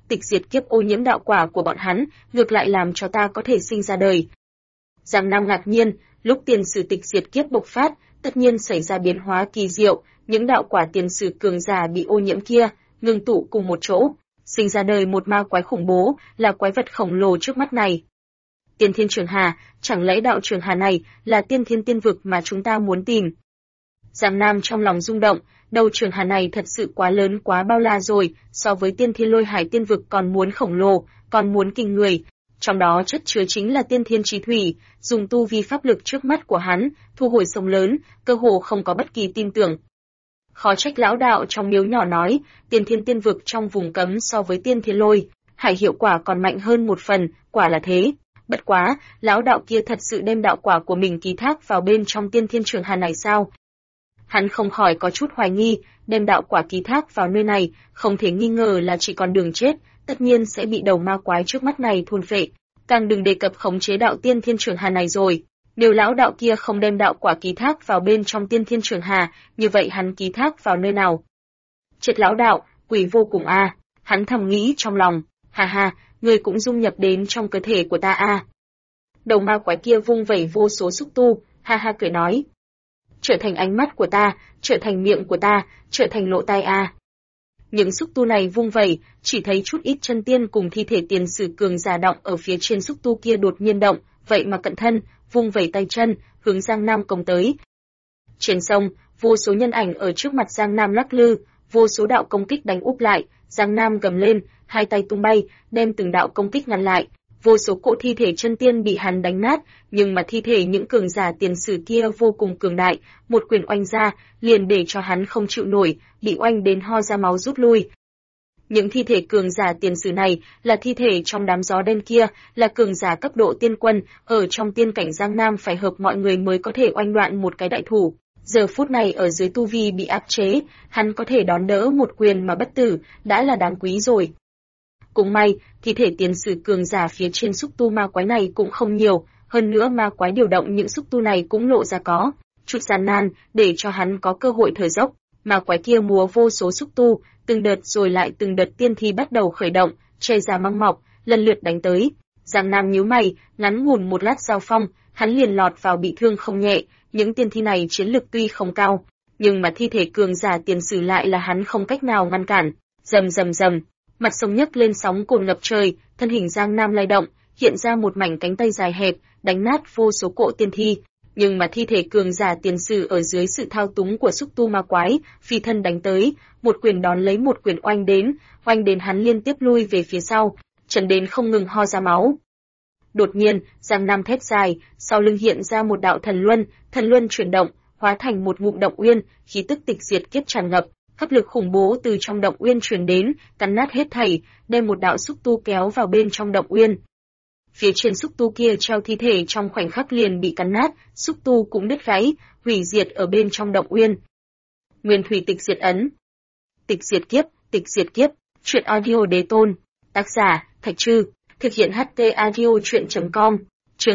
S1: tịch diệt kiếp ô nhiễm đạo quả của bọn hắn, ngược lại làm cho ta có thể sinh ra đời. Giang Nam ngạc nhiên, lúc tiền sử tịch diệt kiếp bộc phát, tất nhiên xảy ra biến hóa kỳ diệu, những đạo quả tiền sử cường giả bị ô nhiễm kia, ngưng tụ cùng một chỗ, sinh ra đời một ma quái khủng bố, là quái vật khổng lồ trước mắt này. Tiên Thiên Trường Hà, chẳng lẽ đạo Trường Hà này là tiên thiên tiên vực mà chúng ta muốn tìm? Giang Nam trong lòng rung động, đầu Trường Hà này thật sự quá lớn quá bao la rồi, so với tiên thiên lôi hải tiên vực còn muốn khổng lồ, còn muốn kinh người. Trong đó chất chứa chính là tiên thiên chí thủy, dùng tu vi pháp lực trước mắt của hắn, thu hồi sông lớn, cơ hồ không có bất kỳ tin tưởng. Khó trách lão đạo trong miếu nhỏ nói, tiên thiên tiên vực trong vùng cấm so với tiên thiên lôi hải hiệu quả còn mạnh hơn một phần, quả là thế. Bất quá, lão đạo kia thật sự đem đạo quả của mình ký thác vào bên trong tiên thiên Trường Hà này sao? Hắn không khỏi có chút hoài nghi, đem đạo quả ký thác vào nơi này, không thể nghi ngờ là chỉ còn đường chết, tất nhiên sẽ bị đầu ma quái trước mắt này thôn phệ. Càng đừng đề cập khống chế đạo tiên thiên Trường Hà này rồi. Nếu lão đạo kia không đem đạo quả ký thác vào bên trong tiên thiên Trường Hà, như vậy hắn ký thác vào nơi nào? Chết lão đạo, quỷ vô cùng a, hắn thầm nghĩ trong lòng, ha ha, người cũng dung nhập đến trong cơ thể của ta a. Đầu ma quái kia vung vẩy vô số xúc tu, ha ha cười nói. Trở thành ánh mắt của ta, trở thành miệng của ta, trở thành lỗ tai a. Những xúc tu này vung vẩy, chỉ thấy chút ít chân tiên cùng thi thể tiền sử cường giả động ở phía trên xúc tu kia đột nhiên động, vậy mà cận thân, vung vẩy tay chân, hướng Giang Nam công tới. Trên sông, vô số nhân ảnh ở trước mặt Giang Nam lắc lư, vô số đạo công kích đánh úp lại, Giang Nam gầm lên, hai tay tung bay, đem từng đạo công kích ngăn lại. Vô số cỗ thi thể chân tiên bị hắn đánh nát, nhưng mà thi thể những cường giả tiền sử kia vô cùng cường đại, một quyền oanh ra, liền để cho hắn không chịu nổi, bị oanh đến ho ra máu rút lui. Những thi thể cường giả tiền sử này là thi thể trong đám gió đen kia, là cường giả cấp độ tiên quân, ở trong tiên cảnh Giang Nam phải hợp mọi người mới có thể oanh đoạn một cái đại thủ. Giờ phút này ở dưới tu vi bị áp chế, hắn có thể đón đỡ một quyền mà bất tử, đã là đáng quý rồi. Cũng may, thi thể tiền sử cường giả phía trên xúc tu ma quái này cũng không nhiều, hơn nữa ma quái điều động những xúc tu này cũng lộ ra có chút gian nan, để cho hắn có cơ hội thở dốc. Ma quái kia múa vô số xúc tu, từng đợt rồi lại từng đợt tiên thi bắt đầu khởi động, che ra măng mọc, lần lượt đánh tới. Giang Nam nhíu mày, ngắn ngủn một lát giao phong, hắn liền lọt vào bị thương không nhẹ. Những tiên thi này chiến lực tuy không cao, nhưng mà thi thể cường giả tiền sử lại là hắn không cách nào ngăn cản. Rầm rầm rầm, mặt sông nhấc lên sóng cồn ngập trời, thân hình Giang Nam lay động, hiện ra một mảnh cánh tay dài hẹp, đánh nát vô số cỗ tiên thi. Nhưng mà thi thể cường giả tiền sử ở dưới sự thao túng của xúc tu ma quái, phi thân đánh tới, một quyền đón lấy một quyền oanh đến hắn liên tiếp lui về phía sau, chấn đến không ngừng ho ra máu. Đột nhiên, Giang Nam thét dài, sau lưng hiện ra một đạo thần luân chuyển động, hóa thành một ngụm động uyên, khí tức tịch diệt kiếp tràn ngập, hấp lực khủng bố từ trong động uyên truyền đến, cắn nát hết thảy, đem một đạo xúc tu kéo vào bên trong động uyên. Phía trên xúc tu kia treo thi thể trong khoảnh khắc liền bị cắn nát, xúc tu cũng đứt gãy, hủy diệt ở bên trong động uyên. Nguyên thủy tịch diệt ấn. Tịch diệt kiếp, truyện audio đế tôn. Tác giả, Thạch Trư. Thực hiện HT Audio truyện.com. Chương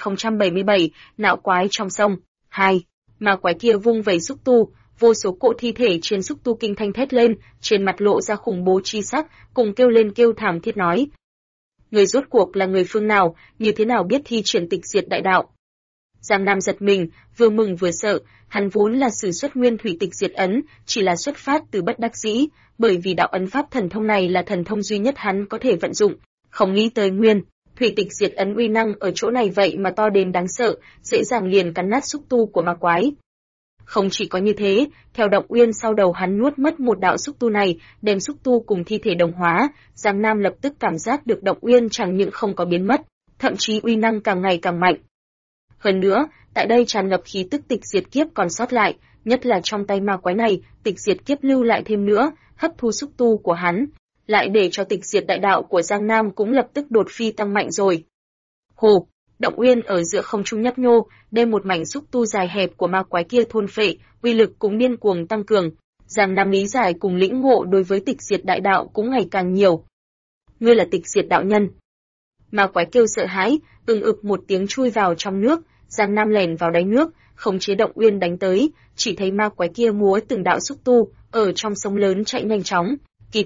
S1: 2077, nạo quái trong sông. 2. Ma quái kia vung vẩy xúc tu, vô số cỗ thi thể trên xúc tu kinh thanh thét lên, trên mặt lộ ra khủng bố chi sắc, cùng kêu lên kêu thảm thiết nói. Người rốt cuộc là người phương nào, như thế nào biết thi triển tịch diệt đại đạo? Giang Nam giật mình, vừa mừng vừa sợ, hắn vốn là sử xuất nguyên thủy tịch diệt ấn, chỉ là xuất phát từ bất đắc dĩ, bởi vì đạo ấn pháp thần thông này là thần thông duy nhất hắn có thể vận dụng, không nghĩ tới nguyên thủy tịch diệt ấn uy năng ở chỗ này vậy mà to đến đáng sợ, dễ dàng liền cắn nát xúc tu của ma quái. Không chỉ có như thế, theo động uyên sau đầu hắn nuốt mất một đạo xúc tu này, đem xúc tu cùng thi thể đồng hóa, Giang Nam lập tức cảm giác được động uyên chẳng những không có biến mất, thậm chí uy năng càng ngày càng mạnh. Hơn nữa, tại đây tràn ngập khí tức tịch diệt kiếp còn sót lại, nhất là trong tay ma quái này, tịch diệt kiếp lưu lại thêm nữa, hấp thu xúc tu của hắn, lại để cho tịch diệt đại đạo của Giang Nam cũng lập tức đột phi tăng mạnh rồi. Hồ, động uyên ở giữa không trung nhấp nhô, đem một mảnh xúc tu dài hẹp của ma quái kia thôn phệ, uy lực cũng điên cuồng tăng cường. Giang Nam lý giải cùng lĩnh ngộ đối với tịch diệt đại đạo cũng ngày càng nhiều. Ngươi là tịch diệt đạo nhân. Ma quái kêu sợ hãi, ực một tiếng chui vào trong nước, Giang Nam lèn vào đáy nước, khống chế động uyên đánh tới, chỉ thấy ma quái kia múa từng đạo xúc tu ở trong sông lớn chạy nhanh chóng. Kỳ thật,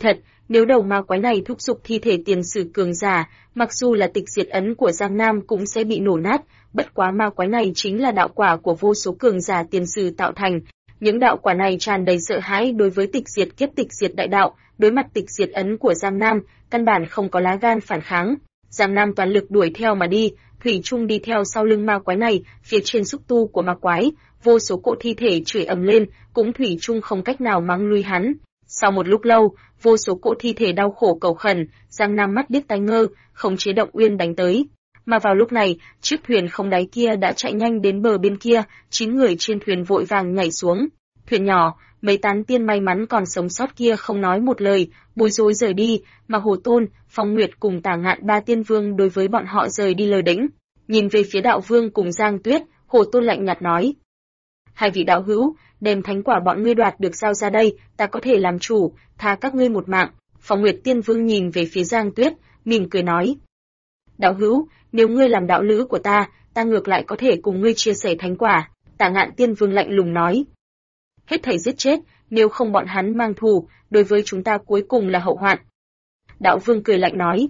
S1: Nếu đầu ma quái này thúc giục thi thể tiền sử cường giả, mặc dù là tịch diệt ấn của Giang Nam cũng sẽ bị nổ nát, bất quá ma quái này chính là đạo quả của vô số cường giả tiền sử tạo thành. Những đạo quả này tràn đầy sợ hãi đối với tịch diệt kiếp tịch diệt đại đạo, đối mặt tịch diệt ấn của Giang Nam, căn bản không có lá gan phản kháng. Giang Nam toàn lực đuổi theo mà đi, thủy chung đi theo sau lưng ma quái này, phía trên xúc tu của ma quái, vô số cỗ thi thể chửi ầm lên, cũng thủy chung không cách nào mắng lui hắn. Sau một lúc lâu, vô số cỗ thi thể đau khổ cầu khẩn, Giang Nam mắt điếc tai ngơ, khống chế động uyên đánh tới. Mà vào lúc này, chiếc thuyền không đáy kia đã chạy nhanh đến bờ bên kia, 9 người trên thuyền vội vàng nhảy xuống. Thuyền nhỏ, mấy tán tiên may mắn còn sống sót kia không nói một lời, bối rối rời đi, mà Hồ Tôn, Phong Nguyệt cùng Tả Ngạn ba tiên vương đối với bọn họ rời đi lờ đễnh. Nhìn về phía đạo vương cùng Giang Tuyết, Hồ Tôn lạnh nhạt nói: hai vị đạo hữu, đem thánh quả bọn ngươi đoạt được giao ra đây, ta có thể làm chủ, tha các ngươi một mạng. Phong Nguyệt tiên vương nhìn về phía Giang Tuyết, mỉm cười nói: đạo hữu, nếu ngươi làm đạo lữ của ta ngược lại có thể cùng ngươi chia sẻ thánh quả. Tả Ngạn tiên vương lạnh lùng nói: hết thảy giết chết, nếu không bọn hắn mang thù, đối với chúng ta cuối cùng là hậu hoạn. Đạo vương cười lạnh nói: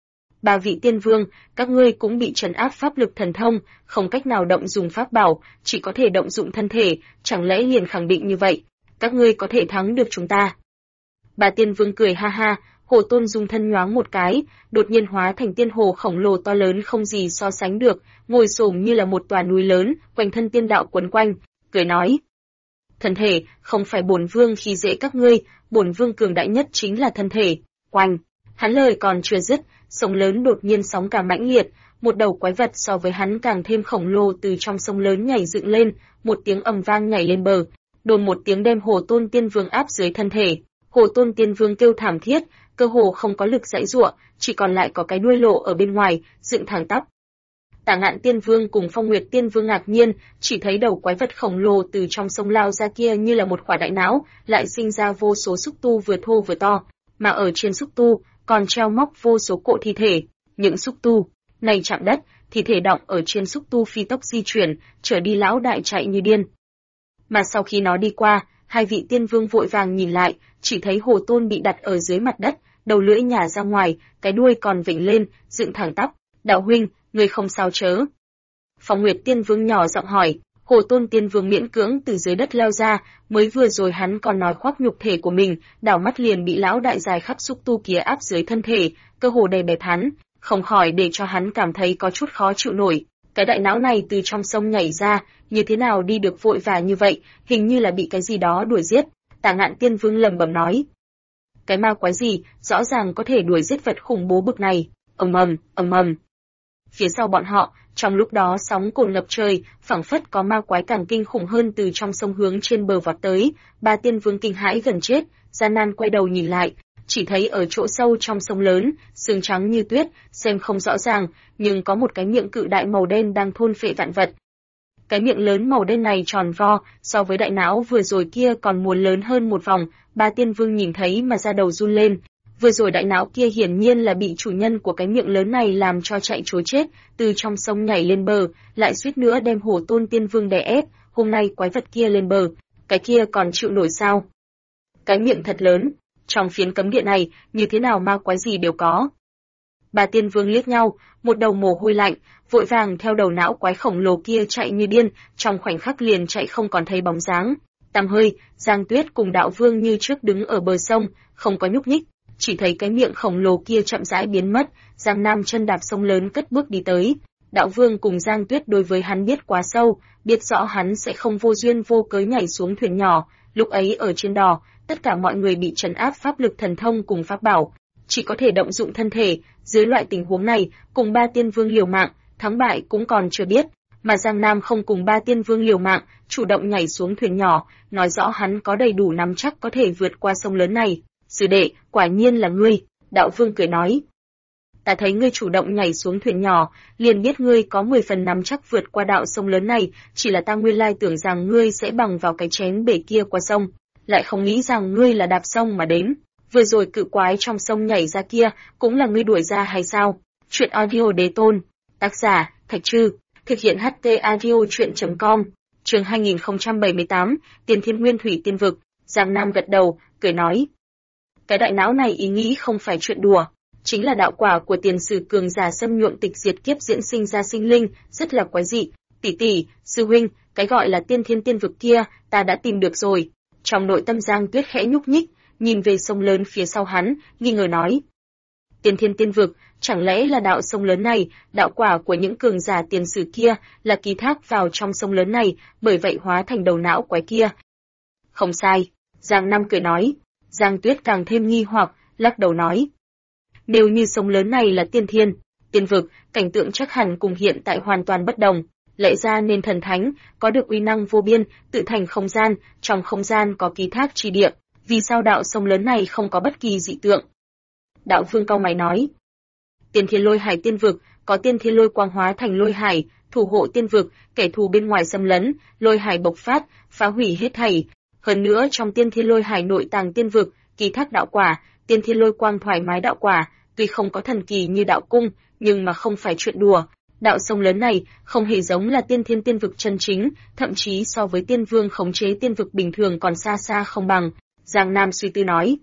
S1: ba vị tiên vương, các ngươi cũng bị trấn áp pháp lực thần thông, không cách nào động dùng pháp bảo, chỉ có thể động dụng thân thể, chẳng lẽ liền khẳng định như vậy, các ngươi có thể thắng được chúng ta? Ba tiên vương cười ha ha, Hồ Tôn dung thân nhoáng một cái, đột nhiên hóa thành tiên hồ khổng lồ to lớn không gì so sánh được, ngồi xổm như là một tòa núi lớn, quanh thân tiên đạo quấn quanh, cười nói: thân thể, không phải bổn vương khi dễ các ngươi, bổn vương cường đại nhất chính là thân thể. Oanh! Hắn lời còn chưa dứt, sông lớn đột nhiên sóng cả mãnh liệt, một đầu quái vật so với hắn càng thêm khổng lồ từ trong sông lớn nhảy dựng lên, một tiếng ầm vang nhảy lên bờ, đồn một tiếng đem Hồ Tôn Tiên Vương áp dưới thân thể. Hồ Tôn Tiên Vương kêu thảm thiết, cơ hồ không có lực giãy giụa, chỉ còn lại có cái đuôi lộ ở bên ngoài, dựng thẳng tắp. Tả Ngạn Tiên Vương cùng Phong Nguyệt Tiên Vương ngạc nhiên, chỉ thấy đầu quái vật khổng lồ từ trong sông lao ra kia như là một quả đại não, lại sinh ra vô số xúc tu vừa thô vừa to, mà ở trên xúc tu còn treo móc vô số cỗ thi thể. Những xúc tu này chạm đất, thi thể đọng ở trên xúc tu phi tốc di chuyển, trở đi lão đại chạy như điên. Mà sau khi nó đi qua, hai vị tiên vương vội vàng nhìn lại, chỉ thấy Hồ Tôn bị đặt ở dưới mặt đất, đầu lưỡi nhả ra ngoài, cái đuôi còn vểnh lên, dựng thẳng tắp. Đạo huynh, người không sao chớ? Phong Nguyệt Tiên Vương nhỏ giọng hỏi. Hồ Tôn Tiên Vương miễn cưỡng từ dưới đất leo ra, mới vừa rồi hắn còn nói khoác nhục thể của mình, đảo mắt liền bị lão đại dài khắp xúc tu kia áp dưới thân thể, cơ hồ đè bẹp hắn, không khỏi để cho hắn cảm thấy có chút khó chịu nổi. Cái đại não này từ trong sông nhảy ra, như thế nào đi được vội vã như vậy, hình như là bị cái gì đó đuổi giết. Tả Ngạn Tiên Vương lẩm bẩm nói: cái ma quái gì, rõ ràng có thể đuổi giết vật khủng bố bực này. Ầm ầm, ầm ầm. Phía sau bọn họ, trong lúc đó sóng cồn ngập trời, phảng phất có ma quái càng kinh khủng hơn từ trong sông hướng trên bờ vọt tới. Ba tiên vương kinh hãi gần chết, gian nan quay đầu nhìn lại, chỉ thấy ở chỗ sâu trong sông lớn, sương trắng như tuyết, xem không rõ ràng, nhưng có một cái miệng cự đại màu đen đang thôn phệ vạn vật. Cái miệng lớn màu đen này tròn vo, so với đại não vừa rồi kia còn muốn lớn hơn một vòng. Ba tiên vương nhìn thấy mà da đầu run lên. Vừa rồi đại não kia hiển nhiên là bị chủ nhân của cái miệng lớn này làm cho chạy trối chết, từ trong sông nhảy lên bờ, lại suýt nữa đem Hồ Tôn Tiên Vương đè ép. Hôm nay quái vật kia lên bờ, cái kia còn chịu nổi sao? Cái miệng thật lớn, trong phiến cấm địa này, như thế nào ma quái gì đều có. Ba tiên vương liếc nhau, một đầu mồ hôi lạnh, vội vàng theo đầu não quái khổng lồ kia chạy như điên, trong khoảnh khắc liền chạy không còn thấy bóng dáng. Tăm hơi, Giang Tuyết cùng đạo vương như trước đứng ở bờ sông, không có nhúc nhích, chỉ thấy cái miệng khổng lồ kia chậm rãi biến mất. Giang Nam chân đạp sông lớn cất bước đi tới. Đạo vương cùng Giang Tuyết đối với hắn biết quá sâu, biết rõ hắn sẽ không vô duyên vô cớ nhảy xuống thuyền nhỏ. Lúc ấy ở trên đò, tất cả mọi người bị trấn áp pháp lực thần thông cùng pháp bảo, chỉ có thể động dụng thân thể. Dưới loại tình huống này, cùng ba tiên vương liều mạng, thắng bại cũng còn chưa biết. Mà Giang Nam không cùng ba tiên vương liều mạng, chủ động nhảy xuống thuyền nhỏ, nói rõ hắn có đầy đủ nắm chắc có thể vượt qua sông lớn này. Sư đệ, quả nhiên là ngươi. Đạo vương cười nói: ta thấy ngươi chủ động nhảy xuống thuyền nhỏ, liền biết ngươi có 10 phần nắm chắc vượt qua đạo sông lớn này, chỉ là ta nguyên lai tưởng rằng ngươi sẽ bằng vào cái chén bể kia qua sông, lại không nghĩ rằng ngươi là đạp sông mà đến. Vừa rồi cự quái trong sông nhảy ra kia, cũng là ngươi đuổi ra hay sao? Chuyện audio đế tôn, tác giả, Thạch Trư, thực hiện HT audio chuyện.com, chương 2078, Tiền Thiên Nguyên Thủy Tiên Vực. Giang Nam gật đầu, cười nói: Cái đại não này ý nghĩ không phải chuyện đùa, chính là đạo quả của tiền sử cường giả xâm nhuộm tịch diệt kiếp diễn sinh ra sinh linh, rất là quái dị. Tỷ tỷ, sư huynh, cái gọi là tiên thiên tiên vực kia, ta đã tìm được rồi. Trong nội tâm Giang Tuyết khẽ nhúc nhích, nhìn về sông lớn phía sau hắn, nghi ngờ nói. Tiên thiên tiên vực, chẳng lẽ là đạo sông lớn này, đạo quả của những cường giả tiền sử kia là ký thác vào trong sông lớn này, bởi vậy hóa thành đầu não quái kia. Không sai, Giang Nam cười nói. Giang Tuyết càng thêm nghi hoặc, lắc đầu nói. Nếu như sông lớn này là tiên thiên, tiên vực, cảnh tượng chắc hẳn cùng hiện tại hoàn toàn bất đồng. Lẽ ra nên thần thánh, có được uy năng vô biên, tự thành không gian, trong không gian có ký thác chi địa. Vì sao đạo sông lớn này không có bất kỳ dị tượng? Đạo Vương cau mày nói. Tiên thiên lôi hải tiên vực, có tiên thiên lôi quang hóa thành lôi hải, thủ hộ tiên vực, kẻ thù bên ngoài xâm lấn, lôi hải bộc phát, phá hủy hết thảy. Hơn nữa trong tiên thiên lôi hải nội tàng tiên vực, ký thác đạo quả, tiên thiên lôi quang thoải mái đạo quả, tuy không có thần kỳ như đạo cung, nhưng mà không phải chuyện đùa. Đạo sông lớn này không hề giống là tiên thiên tiên vực chân chính, thậm chí so với tiên vương khống chế tiên vực bình thường còn xa xa không bằng. Giang Nam suy tư nói.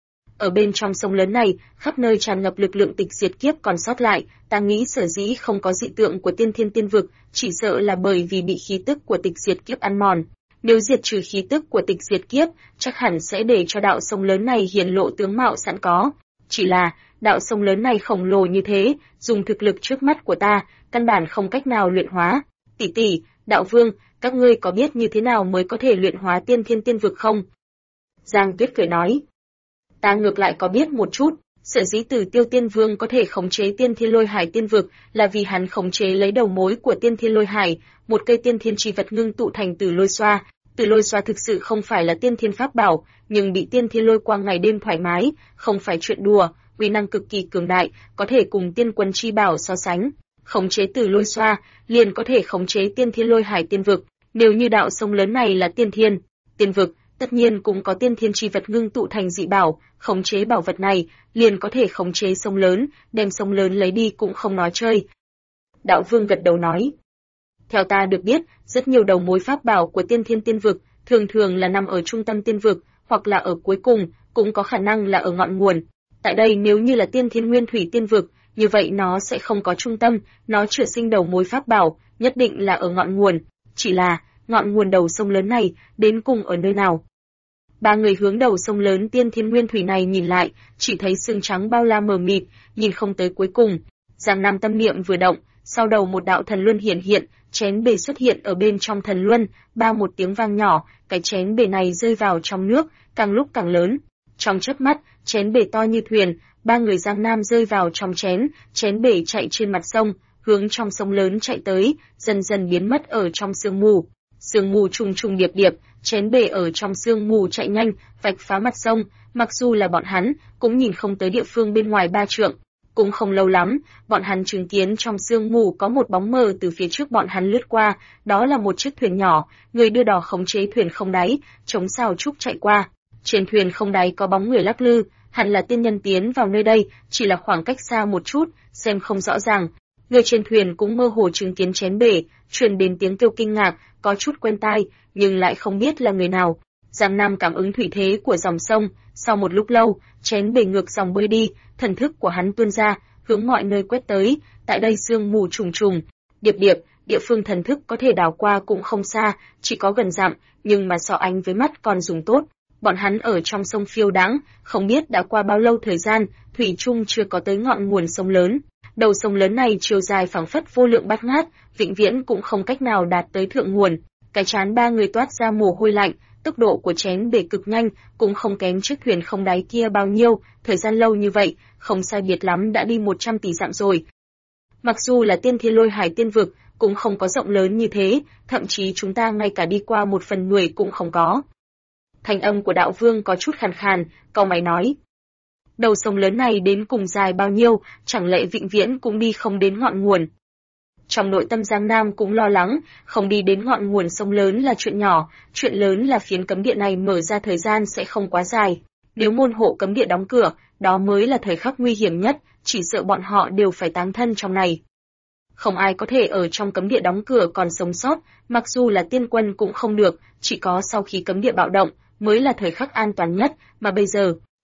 S1: Ở bên trong sông lớn này, khắp nơi tràn ngập lực lượng tịch diệt kiếp còn sót lại, ta nghĩ sở dĩ không có dị tượng của tiên thiên tiên vực, chỉ sợ là bởi vì bị khí tức của tịch diệt kiếp ăn mòn. Nếu diệt trừ khí tức của tịch diệt kiếp, chắc hẳn sẽ để cho đạo sông lớn này hiển lộ tướng mạo sẵn có. Chỉ là, đạo sông lớn này khổng lồ như thế, dùng thực lực trước mắt của ta, căn bản không cách nào luyện hóa. Tỷ tỷ, đạo vương, các ngươi có biết như thế nào mới có thể luyện hóa tiên thiên tiên vực không? Giang Tuyết cười nói. Ta ngược lại có biết một chút, sở dĩ Tử Tiêu Tiên Vương có thể khống chế tiên thiên lôi hải tiên vực là vì hắn khống chế lấy đầu mối của tiên thiên lôi hải, một cây tiên thiên chi vật ngưng tụ thành Tử Lôi Xoa. Tử Lôi Xoa thực sự không phải là tiên thiên pháp bảo, nhưng bị tiên thiên lôi quang ngày đêm thoải mái, không phải chuyện đùa, uy năng cực kỳ cường đại, có thể cùng tiên quân chi bảo so sánh. Khống chế Tử Lôi Xoa, liền có thể khống chế tiên thiên lôi hải tiên vực. Nếu như đạo sông lớn này là tiên thiên, tiên vực, tất nhiên cũng có tiên thiên chi vật ngưng tụ thành dị bảo, khống chế bảo vật này, liền có thể khống chế sông lớn, đem sông lớn lấy đi cũng không nói chơi. Đạo Vương gật đầu nói. Theo ta được biết, rất nhiều đầu mối pháp bảo của tiên thiên tiên vực, thường thường là nằm ở trung tâm tiên vực, hoặc là ở cuối cùng, cũng có khả năng là ở ngọn nguồn. Tại đây nếu như là tiên thiên nguyên thủy tiên vực, như vậy nó sẽ không có trung tâm, nó chữa sinh đầu mối pháp bảo, nhất định là ở ngọn nguồn. Chỉ là, ngọn nguồn đầu sông lớn này, đến cùng ở nơi nào? Ba người hướng đầu sông lớn tiên thiên nguyên thủy này nhìn lại, chỉ thấy sương trắng bao la mờ mịt, nhìn không tới cuối cùng. Giang Nam tâm niệm vừa động, sau đầu một đạo thần luân hiển hiện, chén bể xuất hiện ở bên trong thần luân, ba một tiếng vang nhỏ, cái chén bể này rơi vào trong nước, càng lúc càng lớn. Trong chớp mắt, chén bể to như thuyền, ba người Giang Nam rơi vào trong chén bể chạy trên mặt sông, hướng trong sông lớn chạy tới, dần dần biến mất ở trong sương mù. Sương mù trùng trùng điệp điệp, chén bể ở trong sương mù chạy nhanh, vạch phá mặt sông, mặc dù là bọn hắn, cũng nhìn không tới địa phương bên ngoài 3 trượng. Cũng không lâu lắm, bọn hắn chứng kiến trong sương mù có một bóng mờ từ phía trước bọn hắn lướt qua, đó là một chiếc thuyền nhỏ, người đưa đò khống chế thuyền không đáy, chống sào trúc chạy qua. Trên thuyền không đáy có bóng người lắc lư, hẳn là tiên nhân tiến vào nơi đây, chỉ là khoảng cách xa một chút, xem không rõ ràng. Người trên thuyền cũng mơ hồ chứng kiến chén bể, truyền đến tiếng kêu kinh ngạc, có chút quen tai, nhưng lại không biết là người nào. Giang Nam cảm ứng thủy thế của dòng sông, sau một lúc lâu, chén bể ngược dòng bơi đi, thần thức của hắn tuôn ra, hướng mọi nơi quét tới, tại đây sương mù trùng trùng, điệp điệp, địa phương thần thức có thể đảo qua cũng không xa, chỉ có gần dặm, nhưng mà so ánh với mắt còn dùng tốt. Bọn hắn ở trong sông phiêu đãng, không biết đã qua bao lâu thời gian, thủy chung chưa có tới ngọn nguồn sông lớn. Đầu sông lớn này chiều dài phẳng phất vô lượng bát ngát, vĩnh viễn cũng không cách nào đạt tới thượng nguồn. Cái trán ba người toát ra mồ hôi lạnh, tốc độ của chén bể cực nhanh, cũng không kém chiếc thuyền không đáy kia bao nhiêu, thời gian lâu như vậy, không sai biệt lắm đã đi 100 tỷ dặm rồi. Mặc dù là tiên thiên lôi hải tiên vực, cũng không có rộng lớn như thế, thậm chí chúng ta ngay cả đi qua 1/10 cũng không có. Thanh âm của đạo vương có chút khàn khàn, cau mày nói. Đầu sông lớn này đến cùng dài bao nhiêu, chẳng lẽ vĩnh viễn cũng đi không đến ngọn nguồn. Trong nội tâm Giang Nam cũng lo lắng, không đi đến ngọn nguồn sông lớn là chuyện nhỏ, chuyện lớn là phiến cấm địa này mở ra thời gian sẽ không quá dài. Nếu môn hộ cấm địa đóng cửa, đó mới là thời khắc nguy hiểm nhất, chỉ sợ bọn họ đều phải táng thân trong này. Không ai có thể ở trong cấm địa đóng cửa còn sống sót, mặc dù là tiên quân cũng không được, chỉ có sau khi cấm địa bạo động mới là thời khắc an toàn nhất, mà bây giờ,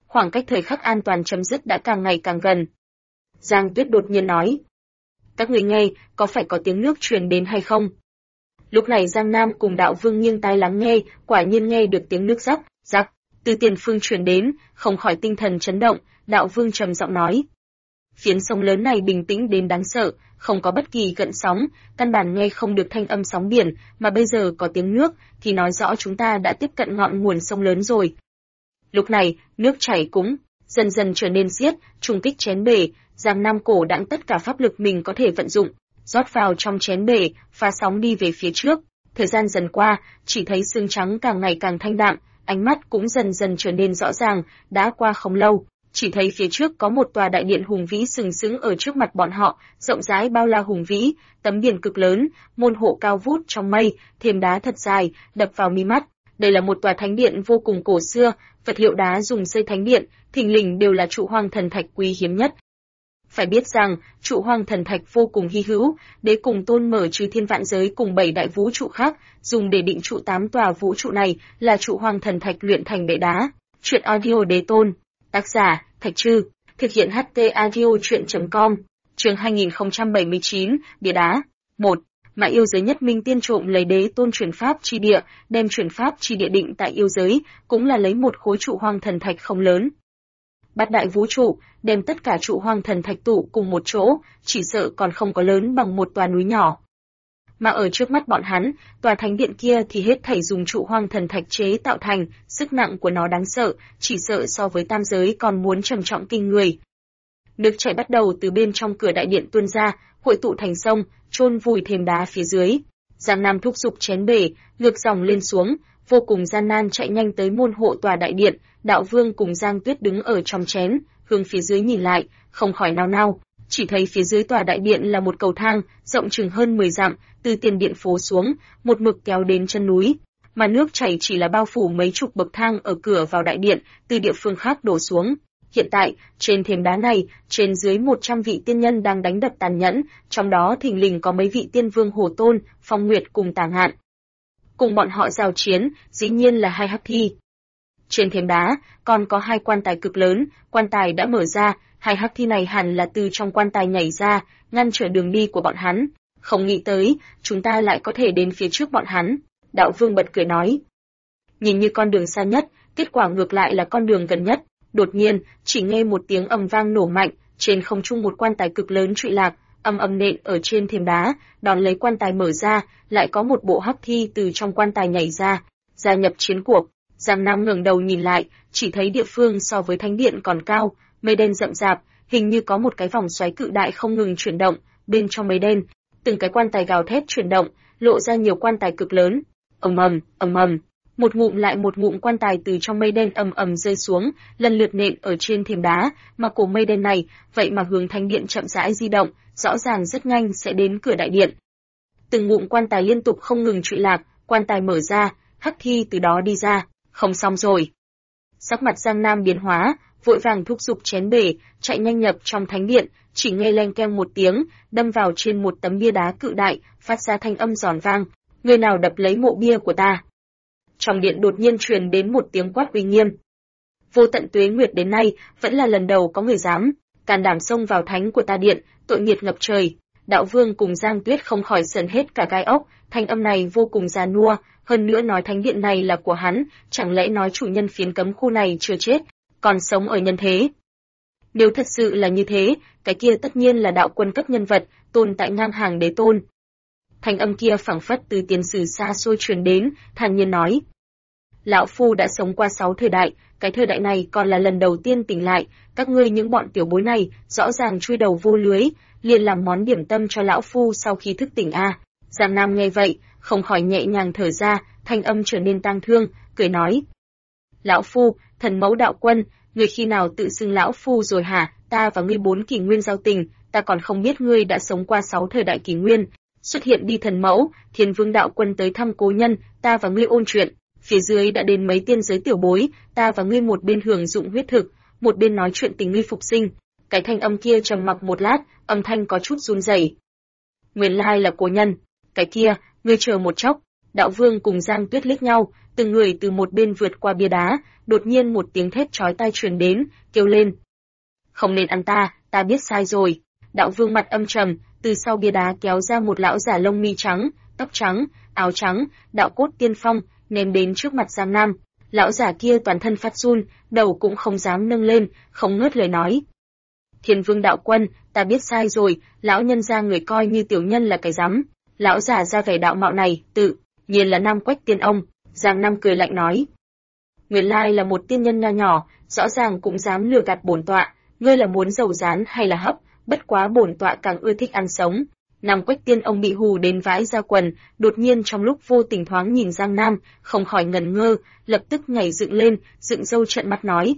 S1: khoảng cách thời khắc an toàn chấm dứt đã càng ngày càng gần. Giang Tuyết đột nhiên nói, các người nghe, có phải có tiếng nước truyền đến hay không? Lúc này Giang Nam cùng Đạo Vương nghiêng tai lắng nghe, quả nhiên nghe được tiếng nước rắc, rắc, từ tiền phương truyền đến, không khỏi tinh thần chấn động, Đạo Vương trầm giọng nói. Phiến sông lớn này bình tĩnh đến đáng sợ, không có bất kỳ gợn sóng, căn bản nghe không được thanh âm sóng biển, mà bây giờ có tiếng nước, thì nói rõ chúng ta đã tiếp cận ngọn nguồn sông lớn rồi. Lúc này, nước chảy cũng dần dần trở nên xiết, trùng kích chén bể, Giang Nam cổ đãng tất cả pháp lực mình có thể vận dụng, rót vào trong chén bể, phá sóng đi về phía trước. Thời gian dần qua, chỉ thấy xương trắng càng ngày càng thanh đạm, ánh mắt cũng dần dần trở nên rõ ràng, đã qua không lâu, chỉ thấy phía trước có một tòa đại điện hùng vĩ sừng sững ở trước mặt bọn họ, rộng rãi bao la hùng vĩ, tấm biển cực lớn, môn hộ cao vút trong mây, thềm đá thật dài, đập vào mi mắt. Đây là một tòa thánh điện vô cùng cổ xưa, vật liệu đá dùng xây thánh điện, thình lình đều là trụ hoang thần thạch quý hiếm nhất. Phải biết rằng, trụ hoang thần thạch vô cùng hy hữu, đế cùng tôn mở trừ thiên vạn giới cùng 7 đại vũ trụ khác, dùng để định trụ 8 tòa vũ trụ này là trụ hoang thần thạch luyện thành bệ đá. Chuyện audio đế tôn, tác giả, Thạch Trư, thực hiện HT audio chuyện.com, chương 2079, bia đá. 1. Mà yêu giới nhất minh tiên trộm lấy đế tôn truyền pháp chi địa, đem truyền pháp chi địa định tại yêu giới, cũng là lấy một khối trụ hoang thần thạch không lớn. Bát đại vũ trụ, đem tất cả trụ hoang thần thạch tụ cùng một chỗ, chỉ sợ còn không có lớn bằng một tòa núi nhỏ. Mà ở trước mắt bọn hắn, tòa thánh điện kia thì hết thảy dùng trụ hoang thần thạch chế tạo thành, sức nặng của nó đáng sợ, chỉ sợ so với tam giới còn muốn trầm trọng kinh người. Nước chảy bắt đầu từ bên trong cửa đại điện tuôn ra, hội tụ thành sông, chôn vùi thềm đá phía dưới. Giang Nam thúc giục chén bể, ngược dòng lên xuống, vô cùng gian nan chạy nhanh tới môn hộ tòa đại điện. Đạo Vương cùng Giang Tuyết đứng ở trong chén, hướng phía dưới nhìn lại, không khỏi nao nao, chỉ thấy phía dưới tòa đại điện là một cầu thang, rộng chừng hơn 10 dặm, từ tiền điện phố xuống, một mực kéo đến chân núi, mà nước chảy chỉ là bao phủ mấy chục bậc thang ở cửa vào đại điện, từ địa phương khác đổ xuống. Hiện tại, trên thềm đá này, trên dưới 100 vị tiên nhân đang đánh đập tàn nhẫn, trong đó thình lình có mấy vị tiên vương Hồ Tôn, Phong Nguyệt cùng Tà Ngạn. Cùng bọn họ giao chiến, dĩ nhiên là hai hắc thi. Trên thềm đá, còn có hai quan tài cực lớn, quan tài đã mở ra, hai hắc thi này hẳn là từ trong quan tài nhảy ra, ngăn trở đường đi của bọn hắn. Không nghĩ tới, chúng ta lại có thể đến phía trước bọn hắn. Đạo Vương bật cười nói. Nhìn như con đường xa nhất, kết quả ngược lại là con đường gần nhất. Đột nhiên, chỉ nghe một tiếng ầm vang nổ mạnh, trên không trung một quan tài cực lớn trụy lạc, ầm ầm nện ở trên thềm đá, đón lấy quan tài mở ra, lại có một bộ hắc thi từ trong quan tài nhảy ra, gia nhập chiến cuộc. Giang Nam ngẩng đầu nhìn lại, chỉ thấy địa phương so với thánh điện còn cao, mây đen rậm rạp, hình như có một cái vòng xoáy cự đại không ngừng chuyển động, bên trong mây đen, từng cái quan tài gào thét chuyển động, lộ ra nhiều quan tài cực lớn. Ầm ầm, ầm ầm, một ngụm lại một ngụm quan tài từ trong mây đen ầm ầm rơi xuống, lần lượt nện ở trên thềm đá, mà cổ mây đen này, vậy mà hướng thánh điện chậm rãi di động, rõ ràng rất nhanh sẽ đến cửa đại điện. Từng ngụm quan tài liên tục không ngừng trụy lạc, quan tài mở ra, hắc thi từ đó đi ra. Không xong rồi. Sắc mặt Giang Nam biến hóa, vội vàng thúc giục chén bể, chạy nhanh nhập trong thánh điện, chỉ nghe leng keng một tiếng, đâm vào trên một tấm bia đá cự đại, phát ra thanh âm giòn vang. Người nào đập lấy mộ bia của ta? Trong điện đột nhiên truyền đến một tiếng quát uy nghiêm. Vô tận tuế nguyệt đến nay, vẫn là lần đầu có người dám can đảm xông vào thánh của ta điện, tội nghiệt ngập trời. Đạo Vương cùng Giang Tuyết không khỏi sởn hết cả gai ốc, thanh âm này vô cùng già nua, hơn nữa nói thánh điện này là của hắn, chẳng lẽ nói chủ nhân phiến cấm khu này chưa chết, còn sống ở nhân thế. Nếu thật sự là như thế, cái kia tất nhiên là đạo quân cấp nhân vật, tồn tại ngang hàng đế tôn. Thanh âm kia phảng phất từ tiền sử xa xôi truyền đến, thản nhiên nói. Lão Phu đã sống qua 6 thời đại, cái thời đại này còn là lần đầu tiên tỉnh lại, các ngươi những bọn tiểu bối này, rõ ràng chui đầu vô lưới, liền làm món điểm tâm cho Lão Phu sau khi thức tỉnh a. Giang Nam nghe vậy, không khỏi nhẹ nhàng thở ra, thanh âm trở nên tang thương, cười nói. Lão Phu, thần mẫu đạo quân, người khi nào tự xưng Lão Phu rồi hả? Ta và ngươi 4 kỷ nguyên giao tình, ta còn không biết ngươi đã sống qua 6 thời đại kỷ nguyên. Xuất hiện đi thần mẫu, Thiên Vương đạo quân tới thăm cố nhân, ta và ngươi ôn chuyện. Phía dưới đã đến mấy tiên giới tiểu bối, ta và ngươi một bên hưởng dụng huyết thực, một bên nói chuyện tình ngươi phục sinh. Cái thanh âm kia trầm mặc một lát, âm thanh có chút run rẩy. Nguyên lai là cố nhân. Cái kia, ngươi chờ một chốc. Đạo Vương cùng Giang Tuyết liếc nhau, từng người từ một bên vượt qua bia đá, đột nhiên một tiếng thét chói tai truyền đến, kêu lên. Không nên ăn ta, ta biết sai rồi. Đạo Vương mặt âm trầm, từ sau bia đá kéo ra một lão giả lông mi trắng, tóc trắng, áo trắng, đạo cốt tiên phong, ném đến trước mặt Giang Nam. Lão giả kia toàn thân phát run, đầu cũng không dám nâng lên, không ngớt lời nói. Thiên Vương đạo quân, ta biết sai rồi, lão nhân gia người coi như tiểu nhân là cái rắm. Lão giả ra vẻ đạo mạo này, tự nhiên là Nam Quách Tiên ông. Giang Nam cười lạnh nói. Nguyên lai là một tiên nhân nho nhỏ, rõ ràng cũng dám lừa gạt bổn tọa, ngươi là muốn dầu rán hay là hấp, bất quá bổn tọa càng ưa thích ăn sống. Nam Quách Tiên ông bị hù đến vãi ra quần, đột nhiên trong lúc vô tình thoáng nhìn Giang Nam, không khỏi ngẩn ngơ, lập tức nhảy dựng lên, dựng râu trợn mắt nói.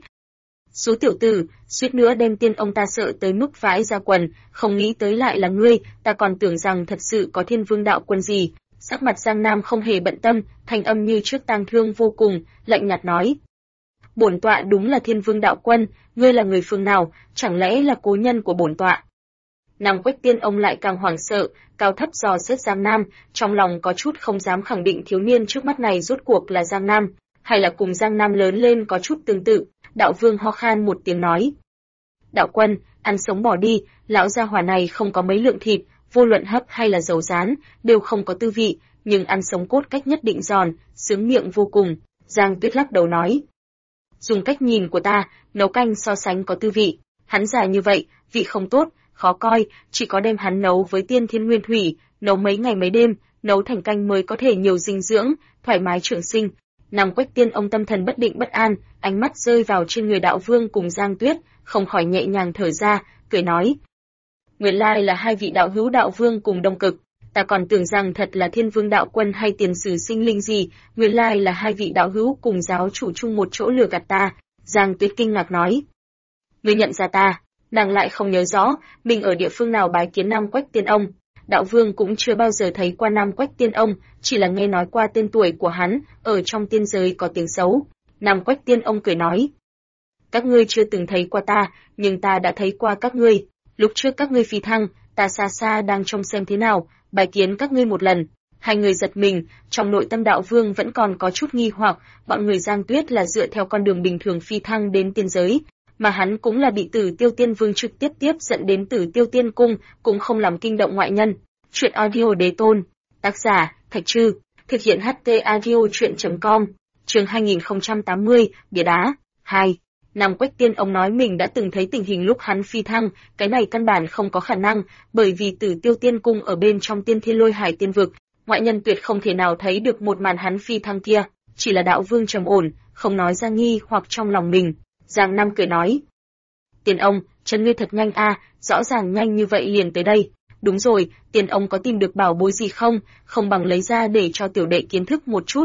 S1: Số tiểu tử, suýt nữa đem tiên ông ta sợ tới mức vãi ra quần, không nghĩ tới lại là ngươi, ta còn tưởng rằng thật sự có Thiên Vương đạo quân gì. Sắc mặt Giang Nam không hề bận tâm, thanh âm như trước tang thương vô cùng, lạnh nhạt nói. Bổn tọa đúng là Thiên Vương đạo quân, ngươi là người phương nào, chẳng lẽ là cố nhân của bổn tọa? Nam Quách Tiên ông lại càng hoảng sợ, cao thấp dò xét Giang Nam, trong lòng có chút không dám khẳng định thiếu niên trước mắt này rốt cuộc là Giang Nam, hay là cùng Giang Nam lớn lên có chút tương tự. Đạo Vương ho khan một tiếng nói. Đạo quân, ăn sống bỏ đi, lão gia hỏa này không có mấy lượng thịt, vô luận hấp hay là dầu rán, đều không có tư vị, nhưng ăn sống cốt cách nhất định giòn, sướng miệng vô cùng. Giang Tuyết lắc đầu nói. Dùng cách nhìn của ta, nấu canh so sánh có tư vị, hắn già như vậy, vị không tốt, khó coi, chỉ có đem hắn nấu với tiên thiên nguyên thủy, nấu mấy ngày mấy đêm, nấu thành canh mới có thể nhiều dinh dưỡng, thoải mái trường sinh. Nam Quách Tiên ông tâm thần bất định bất an, ánh mắt rơi vào trên người Đạo Vương cùng Giang Tuyết, không khỏi nhẹ nhàng thở ra, cười nói. Nguyên lai là hai vị đạo hữu Đạo Vương cùng Đông Cực, ta còn tưởng rằng thật là Thiên Vương đạo quân hay tiền sử sinh linh gì, nguyên lai là hai vị đạo hữu cùng giáo chủ chung một chỗ lừa gạt ta. Giang Tuyết kinh ngạc nói. Ngươi nhận ra ta? Nàng lại không nhớ rõ mình ở địa phương nào bái kiến Nam Quách Tiên ông. Đạo Vương cũng chưa bao giờ thấy qua Nam Quách Tiên ông, chỉ là nghe nói qua tên tuổi của hắn, ở trong tiên giới có tiếng xấu. Nam Quách Tiên ông cười nói. Các ngươi chưa từng thấy qua ta, nhưng ta đã thấy qua các ngươi. Lúc trước các ngươi phi thăng, ta xa xa đang trông xem thế nào, bái kiến các ngươi một lần. Hai người giật mình, trong nội tâm Đạo Vương vẫn còn có chút nghi hoặc, bọn người Giang Tuyết là dựa theo con đường bình thường phi thăng đến tiên giới, mà hắn cũng là bị Tử Tiêu Tiên Vương trực tiếp dẫn đến Tử Tiêu Tiên Cung, cũng không làm kinh động ngoại nhân. Chuyện audio đế tôn, tác giả, Thạch Trư, thực hiện HT audio chuyện.com, chương 2080, bia đá, 2. Nam Quách Tiên ông nói mình đã từng thấy tình hình lúc hắn phi thăng, cái này căn bản không có khả năng, bởi vì Tử Tiêu Tiên Cung ở bên trong Tiên Thiên Lôi Hải Tiên Vực, ngoại nhân tuyệt không thể nào thấy được một màn hắn phi thăng kia, chỉ là Đạo Vương trầm ổn, không nói ra nghi hoặc trong lòng mình. Giang Nam cười nói. Tiên ông, chân ngươi thật nhanh a, rõ ràng nhanh như vậy liền tới đây. Đúng rồi, tiên ông có tìm được bảo bối gì không, không bằng lấy ra để cho tiểu đệ kiến thức một chút.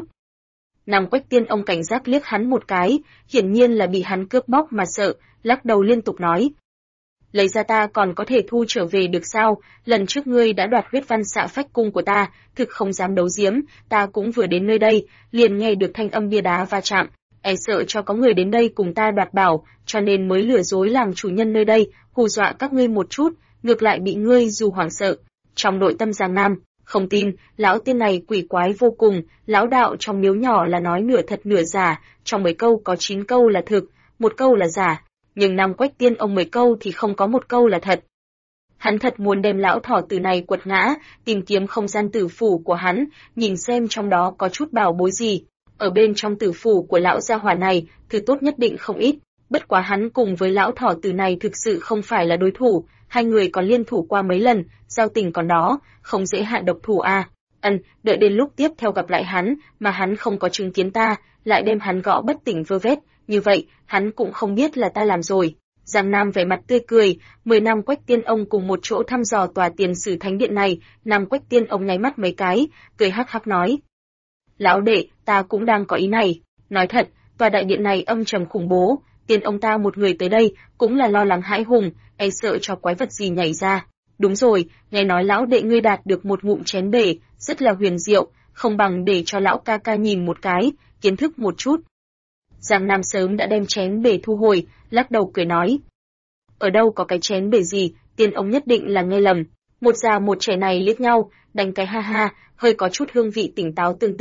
S1: Nam Quách Tiên ông cảnh giác liếc hắn một cái, hiển nhiên là bị hắn cướp bóc mà sợ, lắc đầu liên tục nói. Lấy ra ta còn có thể thu trở về được sao, lần trước ngươi đã đoạt huyết văn xạ phách cung của ta, thực không dám đấu giếm, ta cũng vừa đến nơi đây, liền nghe được thanh âm bia đá va chạm. Sợ cho có người đến đây cùng ta đoạt bảo, cho nên mới lừa dối làm chủ nhân nơi đây, hù dọa các ngươi một chút, ngược lại bị ngươi dù hoảng sợ. Trong nội tâm Giang Nam, không tin, lão tiên này quỷ quái vô cùng, lão đạo trong miếu nhỏ là nói nửa thật nửa giả, trong 10 câu có 9 câu là thực, 1 câu là giả, nhưng Nam Quách Tiên ông 10 câu thì không có 1 câu là thật. Hắn thật muốn đem lão thỏ tử này quật ngã, tìm kiếm không gian tử phủ của hắn, nhìn xem trong đó có chút bảo bối gì. Ở bên trong tử phủ của lão gia hỏa này, thứ tốt nhất định không ít, bất quá hắn cùng với lão thỏ tử này thực sự không phải là đối thủ, hai người còn liên thủ qua mấy lần, giao tình còn đó, không dễ hạ độc thủ a. Đợi đến lúc tiếp theo gặp lại hắn, mà hắn không có chứng kiến ta, lại đem hắn gõ bất tỉnh vơ vét, như vậy, hắn cũng không biết là ta làm rồi. Giang Nam vẻ mặt tươi cười, 10 năm Quách Tiên ông cùng một chỗ thăm dò tòa tiền sử thánh điện này, Nam Quách Tiên ông nháy mắt mấy cái, cười hắc hắc nói. Lão đệ, ta cũng đang có ý này. Nói thật, tòa đại điện này âm trầm khủng bố, tiên ông ta một người tới đây, cũng là lo lắng hãi hùng, sợ cho quái vật gì nhảy ra. Đúng rồi, nghe nói lão đệ ngươi đạt được một ngụm chén bể, rất là huyền diệu, không bằng để cho lão ca ca nhìn một cái, kiến thức một chút. Giang Nam sớm đã đem chén bể thu hồi, lắc đầu cười nói. Ở đâu có cái chén bể gì, tiên ông nhất định là nghe lầm. Một già một trẻ này liếc nhau, đánh cái ha ha, hơi có chút hương vị tỉnh táo tương tích.